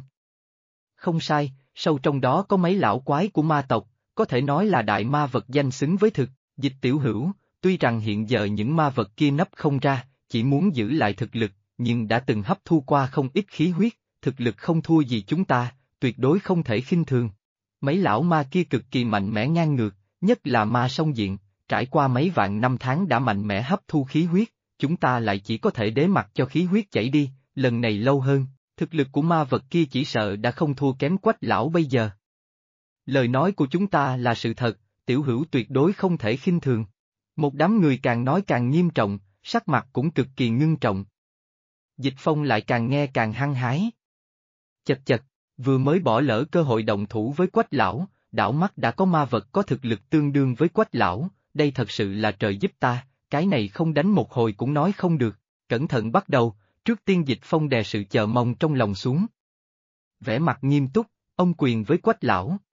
Không sai, sâu trong đó có mấy lão quái của ma tộc, có thể nói là đại ma vật danh xứng với thực. Dịch tiểu hữu, tuy rằng hiện giờ những ma vật kia nấp không ra, chỉ muốn giữ lại thực lực, nhưng đã từng hấp thu qua không ít khí huyết, thực lực không thua gì chúng ta, tuyệt đối không thể khinh thường. Mấy lão ma kia cực kỳ mạnh mẽ ngang ngược, nhất là ma song diện, trải qua mấy vạn năm tháng đã mạnh mẽ hấp thu khí huyết, chúng ta lại chỉ có thể đế mặc cho khí huyết chảy đi, lần này lâu hơn, thực lực của ma vật kia chỉ sợ đã không thua kém Quách lão bây giờ. Lời nói của chúng ta là sự thật, tiểu hữu tuyệt đối không thể khinh thường. Một đám người càng nói càng nghiêm trọng, sắc mặt cũng cực kỳ ngưng trọng. Dịch Phong lại càng nghe càng hăng hái. Chật chật, vừa mới bỏ lỡ cơ hội động thủ với Quách lão, đảo mắt đã có ma vật có thực lực tương đương với Quách lão, đây thật sự là trời giúp ta, cái này không đánh một hồi cũng nói không được, cẩn thận bắt đầu, trước tiên Dịch Phong đè sự chờ mong trong lòng xuống. Vẻ mặt nghiêm túc, ông quyền với Quách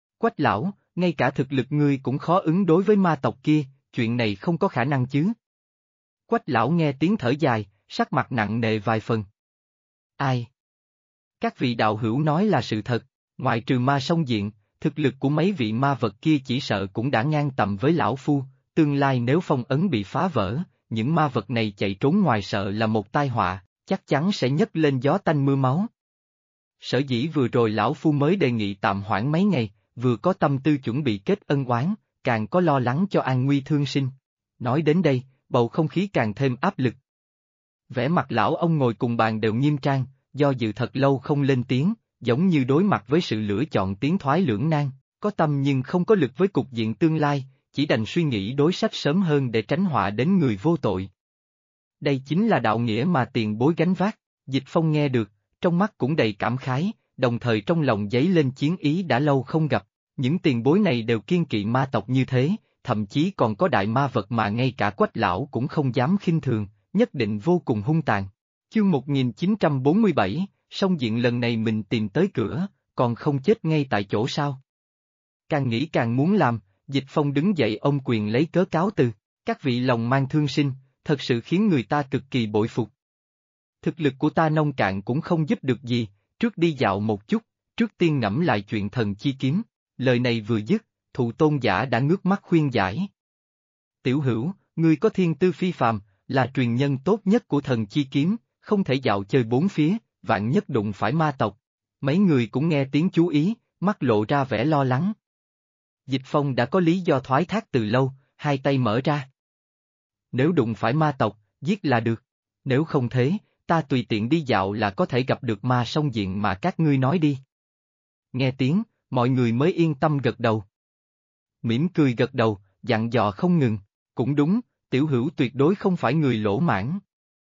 lão, ngay cả thực lực ngươi cũng khó ứng đối với ma tộc kia, chuyện này không có khả năng chứ. Quách lão nghe tiếng thở dài, sắc mặt nặng nề vài phần. Ai? Các vị đạo hữu nói là sự thật, ngoại trừ ma song diện, thực lực của mấy vị ma vật kia chỉ sợ cũng đã ngang tầm với lão phu, tương lai nếu phong ấn bị phá vỡ, những ma vật này chạy trốn ngoài sợ là một tai họa, chắc chắn sẽ nhấc lên gió tanh mưa máu. Sở dĩ vừa rồi lão phu mới đề nghị tạm hoãn mấy ngày, vừa có tâm tư chuẩn bị kết ân oán, càng có lo lắng cho an nguy thương sinh. Nói đến đây, bầu không khí càng thêm áp lực. Vẻ mặt lão ông ngồi cùng bàn đều nghiêm trang, do dự thật lâu không lên tiếng, giống như đối mặt với sự lựa chọn tiến thoái lưỡng nan, có tâm nhưng không có lực với cục diện tương lai, chỉ đành suy nghĩ đối sách sớm hơn để tránh họa đến người vô tội. Đây chính là đạo nghĩa mà tiền bối gánh vác, Dịch Phong nghe được, trong mắt cũng đầy cảm khái, đồng thời trong lòng dấy lên chiến ý đã lâu không gặp, những tiền bối này đều kiêng kỵ ma tộc như thế, thậm chí còn có đại ma vật mà ngay cả Quách lão cũng không dám khinh thường, nhất định vô cùng hung tàn. Chương 1947, song diện lần này mình tìm tới cửa, còn không chết ngay tại chỗ sao? Càng nghĩ càng muốn làm, Dịch Phong đứng dậy ôm quyền lấy cớ cáo từ, các vị lòng mang thương sinh, thật sự khiến người ta cực kỳ bội phục. Thực lực của ta nông cạn cũng không giúp được gì, trước đi dạo một chút, trước tiên ngẫm lại chuyện thần chi kiếm, lời này vừa dứt, Thụ Tôn giả đã ngước mắt khuyên giải. Tiểu hữu, ngươi có thiên tư phi phàm, là truyền nhân tốt nhất của thần chi kiếm, không thể dạo chơi bốn phía, vạn nhất đụng phải ma tộc. Mấy người cũng nghe tiếng chú ý, mắt lộ ra vẻ lo lắng. Dịch Phong đã có lý do thoái thác từ lâu, hai tay mở ra. Nếu đụng phải ma tộc, giết là được. Nếu không thế, ta tùy tiện đi dạo là có thể gặp được ma song diện mà các ngươi nói đi. Nghe tiếng, mọi người mới yên tâm gật đầu. Mỉm cười gật đầu, dặn dò không ngừng, cũng đúng, tiểu hữu tuyệt đối không phải người lỗ mãn.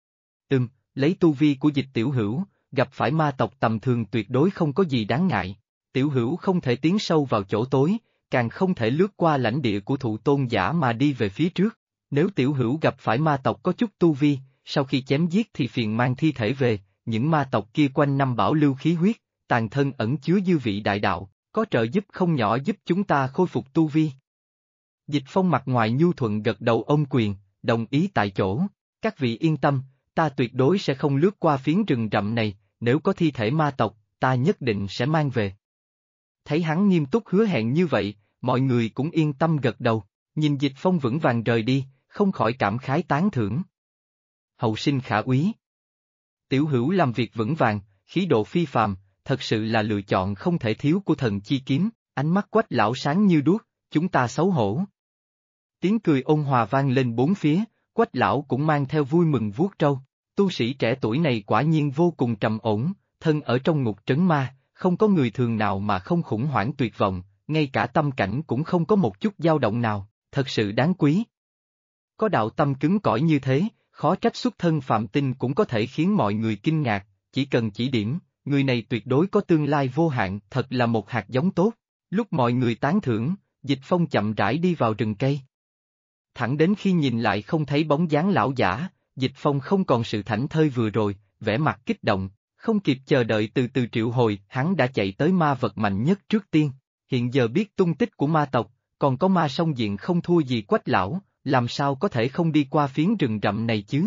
Lấy tu vi của Dịch tiểu hữu, gặp phải ma tộc tầm thường tuyệt đối không có gì đáng ngại. Tiểu hữu không thể tiến sâu vào chỗ tối, càng không thể lướt qua lãnh địa của Thụ Tôn giả mà đi về phía trước. Nếu tiểu hữu gặp phải ma tộc có chút tu vi, sau khi chém giết thì phiền mang thi thể về, những ma tộc kia quanh năm bảo lưu khí huyết, tàn thân ẩn chứa dư vị đại đạo, Có trợ giúp không nhỏ giúp chúng ta khôi phục tu vi. Dịch Phong mặt ngoài nhu thuận gật đầu ôm quyền, đồng ý tại chỗ. Các vị yên tâm, ta tuyệt đối sẽ không lướt qua phiến rừng rậm này, nếu có thi thể ma tộc, ta nhất định sẽ mang về. Thấy hắn nghiêm túc hứa hẹn như vậy, mọi người cũng yên tâm gật đầu, nhìn Dịch Phong vững vàng rời đi, không khỏi cảm khái tán thưởng. Hậu sinh khả úy. Tiểu Hữu làm việc vững vàng, khí độ phi phàm, thật sự là lựa chọn không thể thiếu của thần chi kiếm, ánh mắt Quách lão sáng như đuốc, chúng ta xấu hổ. Tiếng cười ôn hòa vang lên bốn phía, Quách lão cũng mang theo vui mừng vuốt râu. Tu sĩ trẻ tuổi này quả nhiên vô cùng trầm ổn, thân ở trong ngục trấn ma, không có người thường nào mà không khủng hoảng tuyệt vọng, ngay cả tâm cảnh cũng không có một chút dao động nào, thật sự đáng quý. Có đạo tâm cứng cỏi như thế, khó trách xuất thân phàm tinh cũng có thể khiến mọi người kinh ngạc, chỉ cần chỉ điểm, người này tuyệt đối có tương lai vô hạn, thật là một hạt giống tốt. Lúc mọi người tán thưởng, Dịch Phong chậm rãi đi vào rừng cây. Thẳng đến khi nhìn lại không thấy bóng dáng lão giả, Dịch Phong không còn sự thảnh thơi vừa rồi, vẻ mặt kích động, không kịp chờ đợi từ từ triệu hồi, hắn đã chạy tới ma vật mạnh nhất trước tiên. Hiện giờ biết tung tích của ma tộc, còn có ma song diện không thua gì Quách lão, làm sao có thể không đi qua phiến rừng rậm này chứ?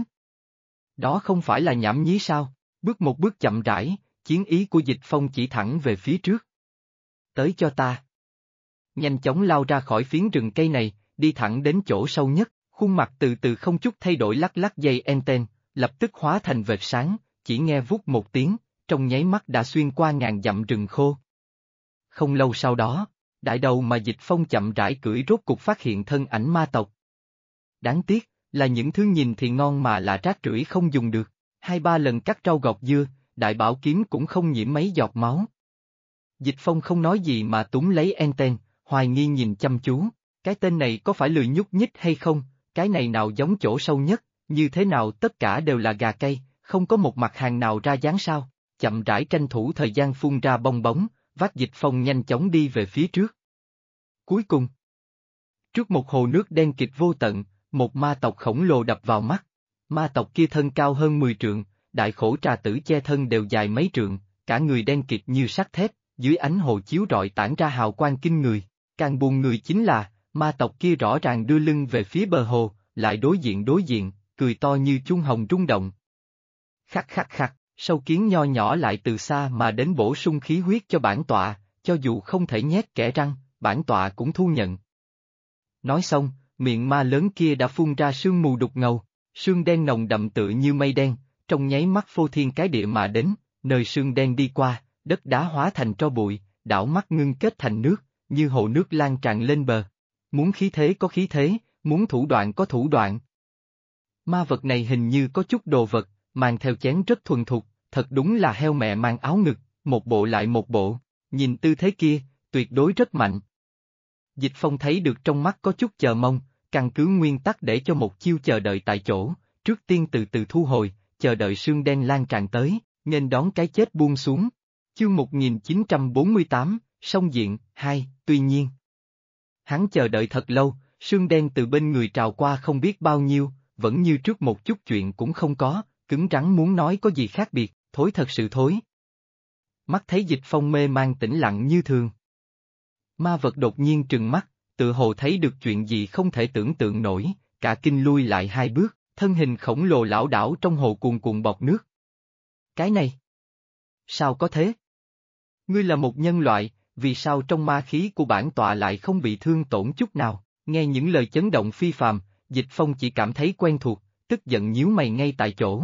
Đó không phải là nhảm nhí sao? Bước một bước chậm rãi, chiến ý của Dịch Phong chỉ thẳng về phía trước. Tới cho ta. Nhanh chóng lao ra khỏi phiến rừng cây này, đi thẳng đến chỗ sâu nhất, khuôn mặt từ từ không chút thay đổi lắc lắc dây enten, lập tức hóa thành vệt sáng, chỉ nghe vút một tiếng, trong nháy mắt đã xuyên qua ngàn dặm rừng khô. Không lâu sau đó, đại đầu mà Dịch Phong chậm rãi cưỡi rốt cục phát hiện thân ảnh ma tộc. Đáng tiếc, là những thứ nhìn thì ngon mà là rác rưởi không dùng được, 2-3 lần cắt rau gọt dưa, đại bảo kiếm cũng không nhiễm mấy giọt máu. Dịch Phong không nói gì mà túm lấy enten, hoài nghi nhìn chăm chú, cái tên này có phải lười nhúc nhích hay không, cái này nào giống chỗ sâu nhất, như thế nào tất cả đều là gà cây, không có một mặt hàng nào ra dáng sao, chậm rãi tranh thủ thời gian phun ra bong bóng, vác Dịch Phong nhanh chóng đi về phía trước. Cuối cùng, trước một hồ nước đen kịt vô tận, một ma tộc khổng lồ đập vào mắt. Ma tộc kia thân cao hơn 10 trượng, đại khổ trà tử che thân đều dài mấy trượng, cả người đen kịt như sắt thép, dưới ánh hồ chiếu rọi tản ra hào quang kinh người. Càng buồn người chính là, ma tộc kia rõ ràng đưa lưng về phía bờ hồ, lại đối diện, cười to như chuông hồng rung động. Khắc khắc khắc, sâu kiến nho nhỏ lại từ xa mà đến bổ sung khí huyết cho bản tọa, cho dù không thể nhét kẽ răng, bản tọa cũng thu nhận. Nói xong, miệng ma lớn kia đã phun ra sương mù đục ngầu, sương đen nồng đậm tựa như mây đen, trong nháy mắt phô thiên cái địa mà đến, nơi sương đen đi qua, đất đá hóa thành tro bụi, đảo mắt ngưng kết thành nước, như hồ nước lan tràn lên bờ. Muốn khí thế có khí thế, muốn thủ đoạn có thủ đoạn. Ma vật này hình như có chút đồ vật, mang theo chén rất thuần thục, thật đúng là heo mẹ mang áo ngực, một bộ lại một bộ, nhìn tư thế kia, tuyệt đối rất mạnh. Dịch Phong thấy được trong mắt có chút chờ mong, căn cứ nguyên tắc để cho một chiêu chờ đợi tại chỗ, trước tiên từ từ thu hồi, chờ đợi sương đen lan tràn tới, nghênh đón cái chết buông xuống. Chương 1948, Song Diện, 2, tuy nhiên. Hắn chờ đợi thật lâu, sương đen từ bên người trào qua không biết bao nhiêu, vẫn như trước một chút chuyện cũng không có, cứng rắn muốn nói có gì khác biệt, thối thật sự thối. Mắt thấy Dịch Phong mê man tĩnh lặng như thường. Ma vật đột nhiên trừng mắt, tự hồ thấy được chuyện gì không thể tưởng tượng nổi, cả kinh lui lại 2 bước, thân hình khổng lồ lảo đảo trong hồ cuồn cuộn bọt nước. Cái này? Sao có thế? Ngươi là một nhân loại, vì sao trong ma khí của bản tọa lại không bị thương tổn chút nào? Nghe những lời chấn động phi phàm, Dịch Phong chỉ cảm thấy quen thuộc, tức giận nhíu mày ngay tại chỗ.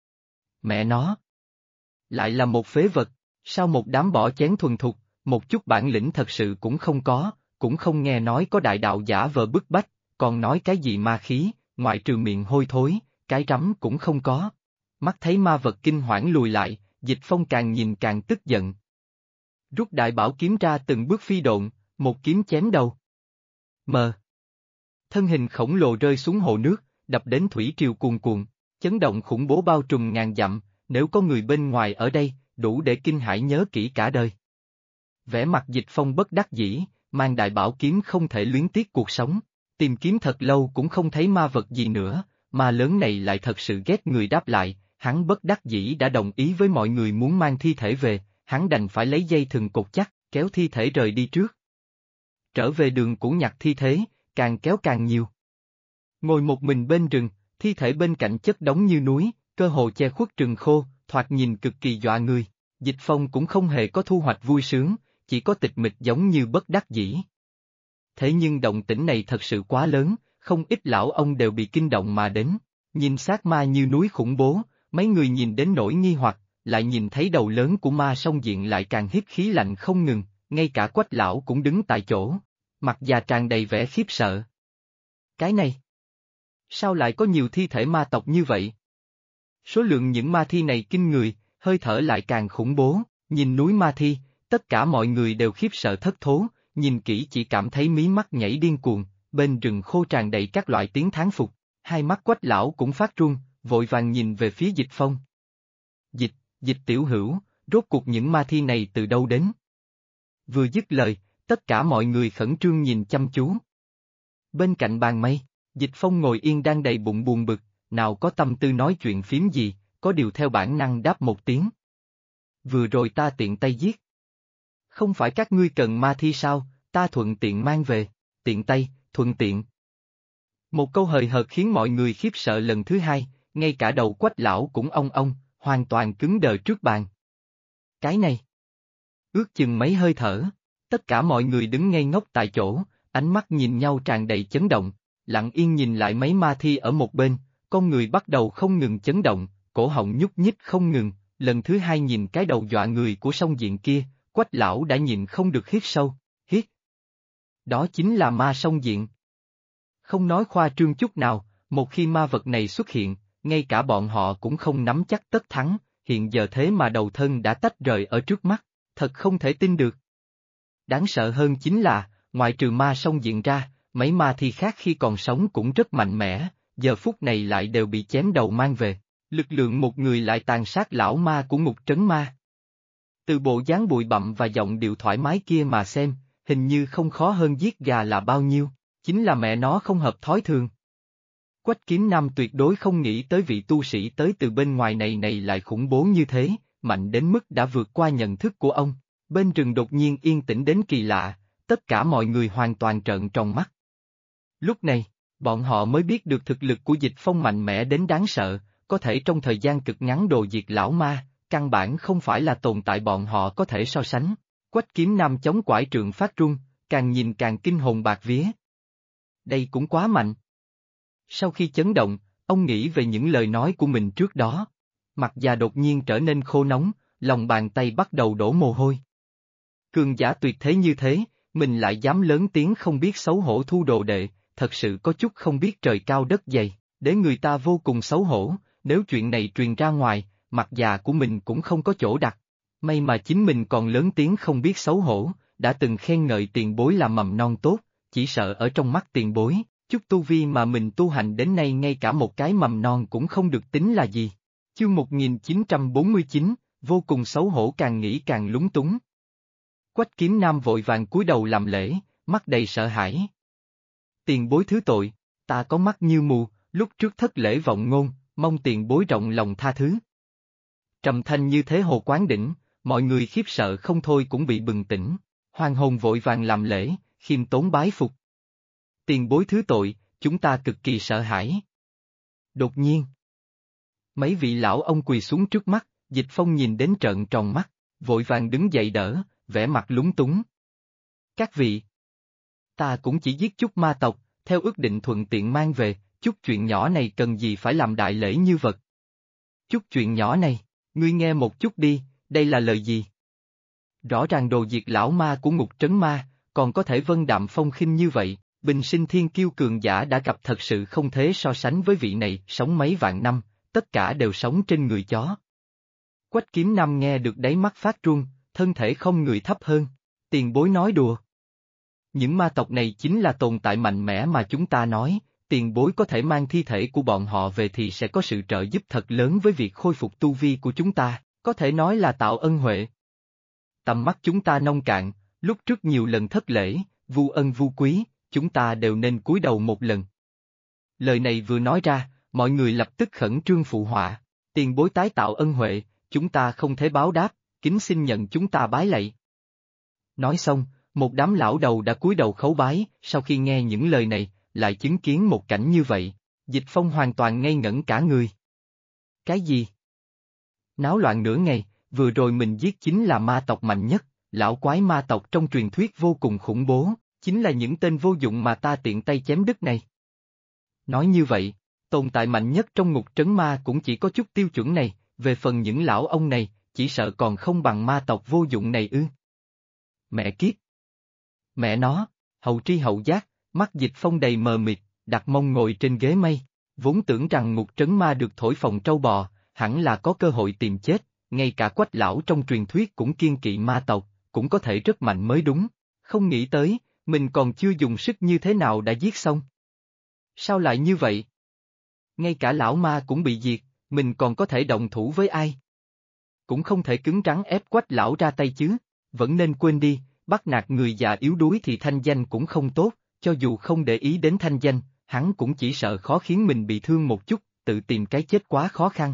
Mẹ nó! Lại là một phế vật, sao một đám bỏ chén thuần thục, một chút bản lĩnh thật sự cũng không có, cũng không nghe nói có đại đạo giả vờ bức bách, còn nói cái gì ma khí, ngoại trừ miệng hôi thối, cái rắm cũng không có. Mắt thấy ma vật kinh hoảng lùi lại, Dịch Phong càng nhìn càng tức giận. Rút đại bảo kiếm ra từng bước phi độn, một kiếm chém đầu. Mờ. Thân hình khổng lồ rơi xuống hồ nước, đập đến thủy triều cuồn cuộn, chấn động khủng bố bao trùm ngàn dặm, nếu có người bên ngoài ở đây, đủ để kinh hãi nhớ kỹ cả đời. Vẻ mặt Dịch Phong bất đắc dĩ, mang đại bảo kiếm không thể luyến tiếc cuộc sống, tìm kiếm thật lâu cũng không thấy ma vật gì nữa, ma lớn này lại thật sự ghét người đáp lại, hắn bất đắc dĩ đã đồng ý với mọi người muốn mang thi thể về, hắn đành phải lấy dây thừng cột chắc, kéo thi thể rời đi trước. Trở về đường cũ nhặt thi thể, càng kéo càng nhiều. Ngồi một mình bên rừng, thi thể bên cạnh chất đống như núi, cơ hồ che khuất rừng khô, thoạt nhìn cực kỳ dọa người. Dịch Phong cũng không hề có thu hoạch vui sướng, chỉ có tịch mịch giống như bất đắc dĩ. Thế nhưng động tĩnh này thật sự quá lớn, không ít lão ông đều bị kinh động mà đến. Nhìn xác ma như núi khủng bố, mấy người nhìn đến nỗi nghi hoặc, lại nhìn thấy đầu lớn của ma song diện lại càng hít khí lạnh không ngừng, ngay cả Quách lão cũng đứng tại chỗ, mặt già tràn đầy vẻ khiếp sợ. Cái này, sao lại có nhiều thi thể ma tộc như vậy? Số lượng những ma thi này kinh người, hơi thở lại càng khủng bố, nhìn núi ma thi, tất cả mọi người đều khiếp sợ thất thố, nhìn kỹ chỉ cảm thấy mí mắt nhảy điên cuồng, bên rừng khô tràn đầy các loại tiếng thán phục, hai mắt Quách lão cũng phát run, vội vàng nhìn về phía Dịch Phong. Dịch tiểu hữu, rốt cuộc những ma thi này từ đâu đến? Vừa dứt lời, tất cả mọi người khẩn trương nhìn chăm chú. Bên cạnh bàn mây, Dịch Phong ngồi yên đang đầy bụng buồn bực, nào có tâm tư nói chuyện phím gì, có điều theo bản năng đáp một tiếng. Vừa rồi ta tiện tay giết. Không phải các ngươi cần ma thi sao, ta thuận tiện mang về, tiện tay, thuận tiện. Một câu hời hợt khiến mọi người khiếp sợ lần thứ hai, ngay cả đầu Quách lão cũng ong, hoàn toàn cứng đờ trước bàn. Cái này, ước chừng mấy hơi thở, tất cả mọi người đứng ngây ngốc tại chỗ, ánh mắt nhìn nhau tràn đầy chấn động, lặng yên nhìn lại mấy ma thi ở một bên, con người bắt đầu không ngừng chấn động, cổ họng nhúc nhích không ngừng, lần thứ hai nhìn cái đầu dọa người của song diện kia, Quách lão đã nhìn không được hít sâu, hít. Đó chính là ma song diện. Không nói khoa trương chút nào, một khi ma vật này xuất hiện, ngay cả bọn họ cũng không nắm chắc tất thắng, hiện giờ thế mà đầu thân đã tách rời ở trước mắt, thật không thể tin được. Đáng sợ hơn chính là, ngoại trừ ma song diện ra, mấy ma thi khác khi còn sống cũng rất mạnh mẽ, giờ phút này lại đều bị chém đầu mang về, lực lượng một người lại tàn sát lão ma của ngục trấn ma. Từ bộ dáng bụi bặm và giọng điệu thoải mái kia mà xem, hình như không khó hơn giết gà là bao nhiêu, chính là mẹ nó không hợp thói thường. Quách Kiếm Nam tuyệt đối không nghĩ tới vị tu sĩ tới từ bên ngoài này lại khủng bố như thế, mạnh đến mức đã vượt qua nhận thức của ông. Bên rừng đột nhiên yên tĩnh đến kỳ lạ, tất cả mọi người hoàn toàn trợn tròn mắt. Lúc này, bọn họ mới biết được thực lực của Dịch Phong mạnh mẽ đến đáng sợ, có thể trong thời gian cực ngắn đồ diệt lão ma, căn bản không phải là tồn tại bọn họ có thể so sánh. Quách Kiếm Nam chống quải trượng phát run, càng nhìn càng kinh hồn bạc vía. Đây cũng quá mạnh. Sau khi chấn động, ông nghĩ về những lời nói của mình trước đó. Mặt già đột nhiên trở nên khô nóng, lòng bàn tay bắt đầu đổ mồ hôi. Cường giả tuyệt thế như thế, mình lại dám lớn tiếng không biết xấu hổ thu đồ đệ, thật sự có chút không biết trời cao đất dày, để người ta vô cùng xấu hổ, nếu chuyện này truyền ra ngoài, mặt già của mình cũng không có chỗ đặt. May mà chính mình còn lớn tiếng không biết xấu hổ, đã từng khen ngợi tiền bối là mầm non tốt, chỉ sợ ở trong mắt tiền bối, chút tu vi mà mình tu hành đến nay ngay cả một cái mầm non cũng không được tính là gì. Chương 1949, vô cùng xấu hổ càng nghĩ càng lúng túng. Quách Kiếm Nam vội vàng cúi đầu làm lễ, mắt đầy sợ hãi. Tiền bối thứ tội, ta có mắt như mù, lúc trước thất lễ vọng ngôn, mong tiền bối rộng lòng tha thứ. Trầm thanh như thế hồ quán đỉnh, mọi người khiếp sợ không thôi cũng bị bừng tỉnh, hoàng hồn vội vàng làm lễ, khiêm tốn bái phục. Tiền bối thứ tội, chúng ta cực kỳ sợ hãi. Đột nhiên, mấy vị lão ông quỳ xuống trước mắt, Dịch Phong nhìn đến trợn tròn mắt, vội vàng đứng dậy đỡ, vẻ mặt lúng túng. Các vị, ta cũng chỉ giết chút ma tộc, theo ước định thuận tiện mang về, chút chuyện nhỏ này cần gì phải làm đại lễ như vật. Chút chuyện nhỏ này, ngươi nghe một chút đi, đây là lời gì? Rõ ràng đồ diệt lão ma của ngục trấn ma, còn có thể vân đạm phong khinh như vậy, bình sinh thiên kiêu cường giả đã gặp thật sự không thể so sánh với vị này, sống mấy vạn năm, tất cả đều sống trên người chó. Quách Kiếm Nam nghe được đáy mắt phát run, thân thể không người thấp hơn, tiền bối nói đùa. Những ma tộc này chính là tồn tại mạnh mẽ mà chúng ta nói, tiền bối có thể mang thi thể của bọn họ về thì sẽ có sự trợ giúp thật lớn với việc khôi phục tu vi của chúng ta, có thể nói là tạo ân huệ. Tầm mắt chúng ta nông cạn, lúc trước nhiều lần thất lễ, vu ân vu quý, chúng ta đều nên cúi đầu một lần. Lời này vừa nói ra, mọi người lập tức khẩn trương phụ họa, tiền bối tái tạo ân huệ, chúng ta không thể báo đáp, kính xin nhận chúng ta bái lạy. Nói xong, một đám lão đầu đã cúi đầu khấu bái, sau khi nghe những lời này, lại chứng kiến một cảnh như vậy. Dịch Phong hoàn toàn ngây ngẩn cả người. Cái gì? Náo loạn nửa ngày, vừa rồi mình giết chính là ma tộc mạnh nhất, lão quái ma tộc trong truyền thuyết vô cùng khủng bố, chính là những tên vô dụng mà ta tiện tay chém đứt này. Nói như vậy, tồn tại mạnh nhất trong ngục trấn ma cũng chỉ có chút tiêu chuẩn này, về phần những lão ông này, chỉ sợ còn không bằng ma tộc vô dụng này ư. Mẹ kiếp! Mẹ nó, hậu tri hậu giác, mắt Dịch Phong đầy mờ mịt, đặt mông ngồi trên ghế mây, vốn tưởng rằng ngục trấn ma được thổi phồng trâu bò, hẳn là có cơ hội tìm chết, ngay cả Quách lão trong truyền thuyết cũng kiêng kỵ ma tộc, cũng có thể rất mạnh mới đúng, không nghĩ tới, mình còn chưa dùng sức như thế nào đã giết xong. Sao lại như vậy? Ngay cả lão ma cũng bị diệt, mình còn có thể động thủ với ai? Cũng không thể cứng rắn ép Quách lão ra tay chứ, vẫn nên quên đi, bắt nạt người già yếu đuối thì thanh danh cũng không tốt, cho dù không để ý đến thanh danh, hắn cũng chỉ sợ khó khiến mình bị thương một chút, tự tìm cái chết quá khó khăn.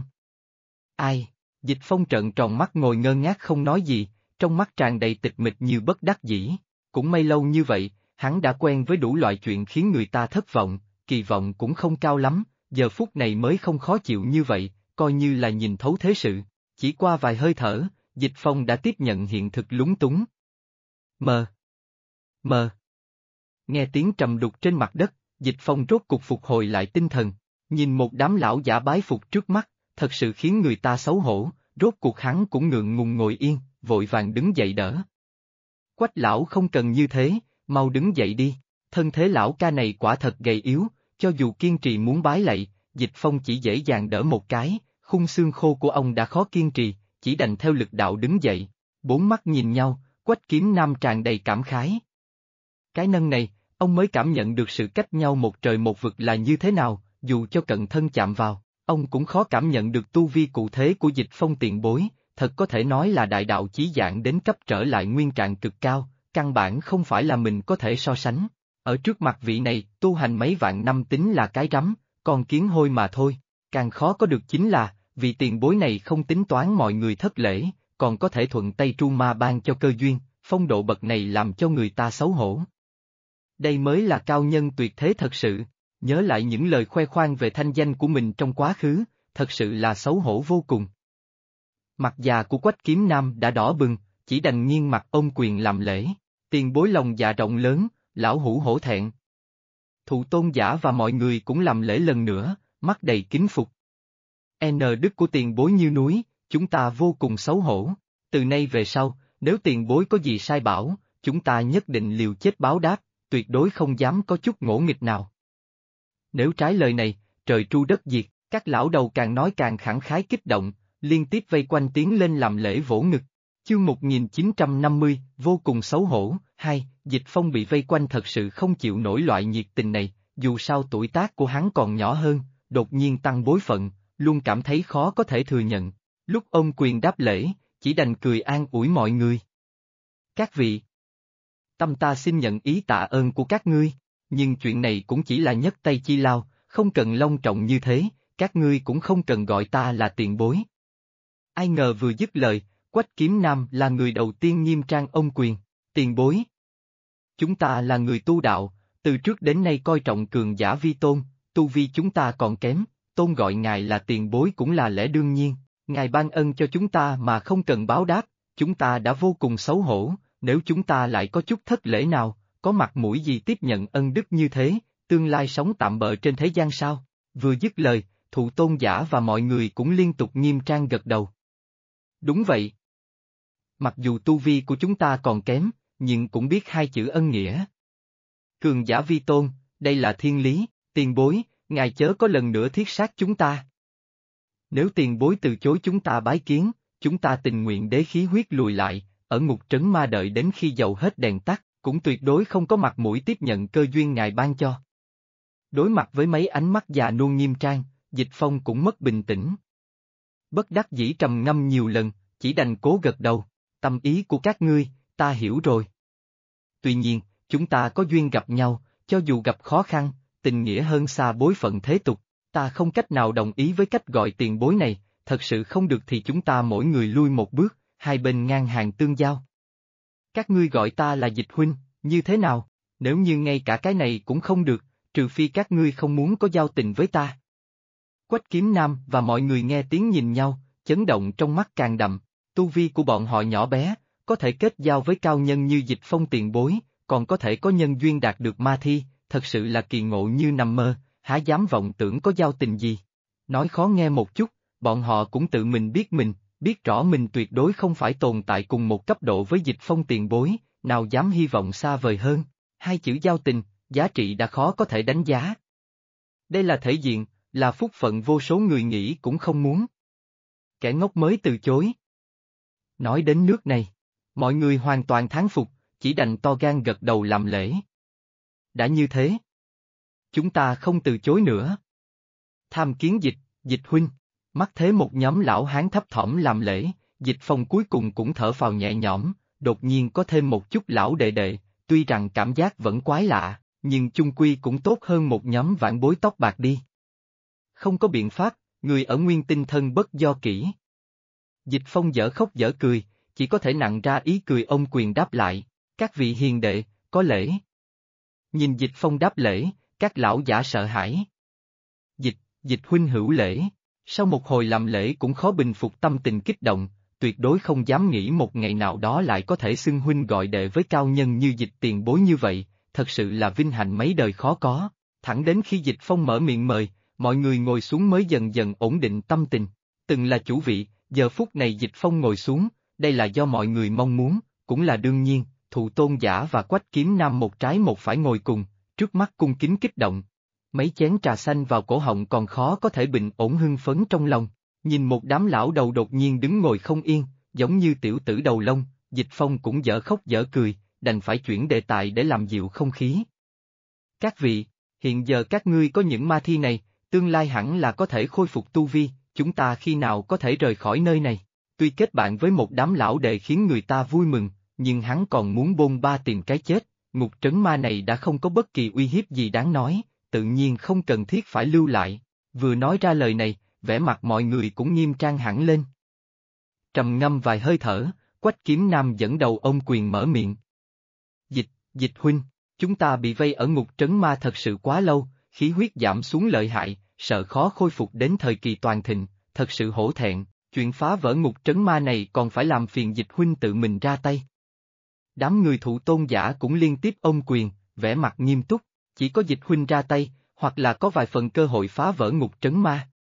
Ai? Dịch Phong trợn tròn mắt ngồi ngơ ngác không nói gì, trong mắt tràn đầy tịch mịch như bất đắc dĩ. Cũng may lâu như vậy, hắn đã quen với đủ loại chuyện khiến người ta thất vọng, kỳ vọng cũng không cao lắm, giờ phút này mới không khó chịu như vậy, coi như là nhìn thấu thế sự. Chỉ qua vài hơi thở, Dịch Phong đã tiếp nhận hiện thực lúng túng. Mờ. Mờ. Nghe tiếng trầm đục trên mặt đất, Dịch Phong rốt cục phục hồi lại tinh thần, nhìn một đám lão giả bái phục trước mắt, thật sự khiến người ta xấu hổ, rốt cuộc hắn cũng ngượng ngùng ngồi yên, vội vàng đứng dậy đỡ. Quách lão không cần như thế, mau đứng dậy đi, thân thế lão ca này quả thật gầy yếu, cho dù kiên trì muốn bái lạy, Dịch Phong chỉ dễ dàng đỡ một cái, khung xương khô của ông đã khó kiên trì, chỉ đành theo lực đạo đứng dậy, bốn mắt nhìn nhau, Quách Kiếm Nam tràn đầy cảm khái. Cái nâng này, ông mới cảm nhận được sự cách nhau một trời một vực là như thế nào, dù cho cận thân chạm vào, ông cũng khó cảm nhận được tu vi cụ thể của Dịch Phong tiền bối, thật có thể nói là đại đạo chí dạng đến cấp trở lại nguyên trạng cực cao, căn bản không phải là mình có thể so sánh. Ở trước mặt vị này, tu hành mấy vạn năm tính là cái rắm, con kiến hôi mà thôi, càng khó có được chính là, vị tiền bối này không tính toán mọi người thất lễ, còn có thể thuận tay tru ma ban cho cơ duyên, phong độ bậc này làm cho người ta xấu hổ. Đây mới là cao nhân tuyệt thế thật sự, nhớ lại những lời khoe khoang về thanh danh của mình trong quá khứ, thật sự là xấu hổ vô cùng. Mặt già của Quách Kiếm Nam đã đỏ bừng, chỉ đành nghiêng mặt ôm quyền làm lễ, tiền bối lòng dạ rộng lớn, lão hữu hổ thẹn. Thụ Tôn giả và mọi người cũng làm lễ lần nữa, mắt đầy kính phục. Đức của tiền bối như núi, chúng ta vô cùng xấu hổ, từ nay về sau, nếu tiền bối có gì sai bảo, chúng ta nhất định liều chết báo đáp, tuyệt đối không dám có chút ngỗ nghịch nào. Nếu trái lời này, trời tru đất diệt, các lão đầu càng nói càng khẳng khái kích động, liên tiếp vây quanh tiến lên làm lễ vỗ ngực. Chương 1950, vô cùng xấu hổ, Dịch Phong bị vây quanh thật sự không chịu nổi loại nhiệt tình này, dù sao tuổi tác của hắn còn nhỏ hơn, đột nhiên tăng bối phận, luôn cảm thấy khó có thể thừa nhận. Lúc ôm quyền đáp lễ, chỉ đành cười an ủi mọi người. Các vị, tâm ta xin nhận ý tạ ơn của các ngươi, nhưng chuyện này cũng chỉ là nhất tay chi lao, không cần long trọng như thế, các ngươi cũng không cần gọi ta là tiền bối. Ai ngờ vừa dứt lời, Quách Kiếm Nam là người đầu tiên nghiêm trang ôm quyền, tiền bối. Chúng ta là người tu đạo, từ trước đến nay coi trọng cường giả vi tôn, tu vi chúng ta còn kém, tôn gọi ngài là tiền bối cũng là lẽ đương nhiên, ngài ban ân cho chúng ta mà không cần báo đáp, chúng ta đã vô cùng xấu hổ, nếu chúng ta lại có chút thất lễ nào, có mặt mũi gì tiếp nhận ân đức như thế, tương lai sống tạm bợ trên thế gian sao? Vừa dứt lời, Thụ Tôn giả và mọi người cũng liên tục nghiêm trang gật đầu. Đúng vậy. Mặc dù tu vi của chúng ta còn kém, nhưng cũng biết hai chữ ân nghĩa. Cường giả vi tôn, đây là thiên lý, tiền bối, ngài chớ có lần nữa thiết sát chúng ta. Nếu tiền bối từ chối chúng ta bái kiến, chúng ta tình nguyện đế khí huyết lùi lại, ở ngục trấn ma đợi đến khi dầu hết đèn tắt, cũng tuyệt đối không có mặt mũi tiếp nhận cơ duyên ngài ban cho. Đối mặt với mấy ánh mắt già nua nghiêm trang, Dịch Phong cũng mất bình tĩnh. Bất đắc dĩ trầm ngâm nhiều lần, chỉ đành cố gật đầu, tâm ý của các ngươi, ta hiểu rồi. Tuy nhiên, chúng ta có duyên gặp nhau, cho dù gặp khó khăn, tình nghĩa hơn xa bối phận thế tục, ta không cách nào đồng ý với cách gọi tiền bối này, thật sự không được thì chúng ta mỗi người lui một bước, hai bên ngang hàng tương giao. Các ngươi gọi ta là Dịch huynh, như thế nào? Nếu như ngay cả cái này cũng không được, trừ phi các ngươi không muốn có giao tình với ta. Quách Kiếm Nam và mọi người nghe tiếng nhìn nhau, chấn động trong mắt càng đậm, tu vi của bọn họ nhỏ bé, có thể kết giao với cao nhân như Dịch Phong tiền bối, còn có thể có nhân duyên đạt được ma thi, thật sự là kỳ ngộ như nằm mơ, há dám vọng tưởng có giao tình gì. Nói khó nghe một chút, bọn họ cũng tự mình, biết rõ mình tuyệt đối không phải tồn tại cùng một cấp độ với Dịch Phong tiền bối, nào dám hy vọng xa vời hơn. Hai chữ giao tình, giá trị đã khó có thể đánh giá. Đây là thể diện, là phúc phận vô số người nghĩ cũng không muốn. Kẻ ngốc mới từ chối. Nói đến nước này, mọi người hoàn toàn thán phục, chỉ đành to gan gật đầu làm lễ. Đã như thế, chúng ta không từ chối nữa. Tham kiến Dịch huynh, mắt thế một nhóm lão hán thấp thỏm làm lễ, Dịch Phong cuối cùng cũng thở phào nhẹ nhõm, đột nhiên có thêm một chút lão đệ đệ, tuy rằng cảm giác vẫn quái lạ, nhưng chung quy cũng tốt hơn một nhóm vãn bối tóc bạc đi. Không có biện pháp, người ở nguyên tinh thân bất do kỹ. Dịch Phong dở khóc dở cười, chỉ có thể nặn ra ý cười ôm quyền đáp lại, các vị hiền đệ, có lễ. Nhìn Dịch Phong đáp lễ, các lão giả sợ hãi. Dịch huynh hữu lễ, sau một hồi làm lễ cũng khó bình phục tâm tình kích động, tuyệt đối không dám nghĩ một ngày nào đó lại có thể xưng huynh gọi đệ với cao nhân như Dịch tiền bối như vậy, thật sự là vinh hạnh mấy đời khó có. Thẳng đến khi Dịch Phong mở miệng mời, mọi người ngồi xuống mới dần dần ổn định tâm tình. Từng là chủ vị, giờ phút này Dịch Phong ngồi xuống, đây là do mọi người mong muốn, cũng là đương nhiên, Thụ Tôn Giả và Quách Kiếm Nam một trái một phải ngồi cùng, trước mắt cung kính kích động. Mấy chén trà xanh vào cổ họng còn khó có thể bình ổn hưng phấn trong lòng, nhìn một đám lão đầu đột nhiên đứng ngồi không yên, giống như tiểu tử đầu lông, Dịch Phong cũng dở khóc dở cười, đành phải chuyển đề tài để làm dịu không khí. Các vị, hiện giờ các ngươi có những ma thi này, tương lai hẳn là có thể khôi phục tu vi, chúng ta khi nào có thể rời khỏi nơi này? Tuy kết bạn với một đám lão đệ khiến người ta vui mừng, nhưng hắn còn muốn bôn ba tìm cái chết, ngục trấn ma này đã không có bất kỳ uy hiếp gì đáng nói, tự nhiên không cần thiết phải lưu lại. Vừa nói ra lời này, vẻ mặt mọi người cũng nghiêm trang hẳn lên. Trầm ngâm vài hơi thở, Quách Kiếm Nam dẫn đầu ôm quyền mở miệng. Dịch huynh, chúng ta bị vây ở ngục trấn ma thật sự quá lâu, khí huyết giảm xuống lợi hại, sợ khó khôi phục đến thời kỳ toàn thịnh, thật sự hổ thẹn, chuyện phá vỡ ngục trấn ma này còn phải làm phiền Dịch huynh tự mình ra tay. Đám người Thụ Tôn Giả cũng liên tiếp ôm quyền, vẻ mặt nghiêm túc, chỉ có Dịch huynh ra tay, hoặc là có vài phần cơ hội phá vỡ ngục trấn ma,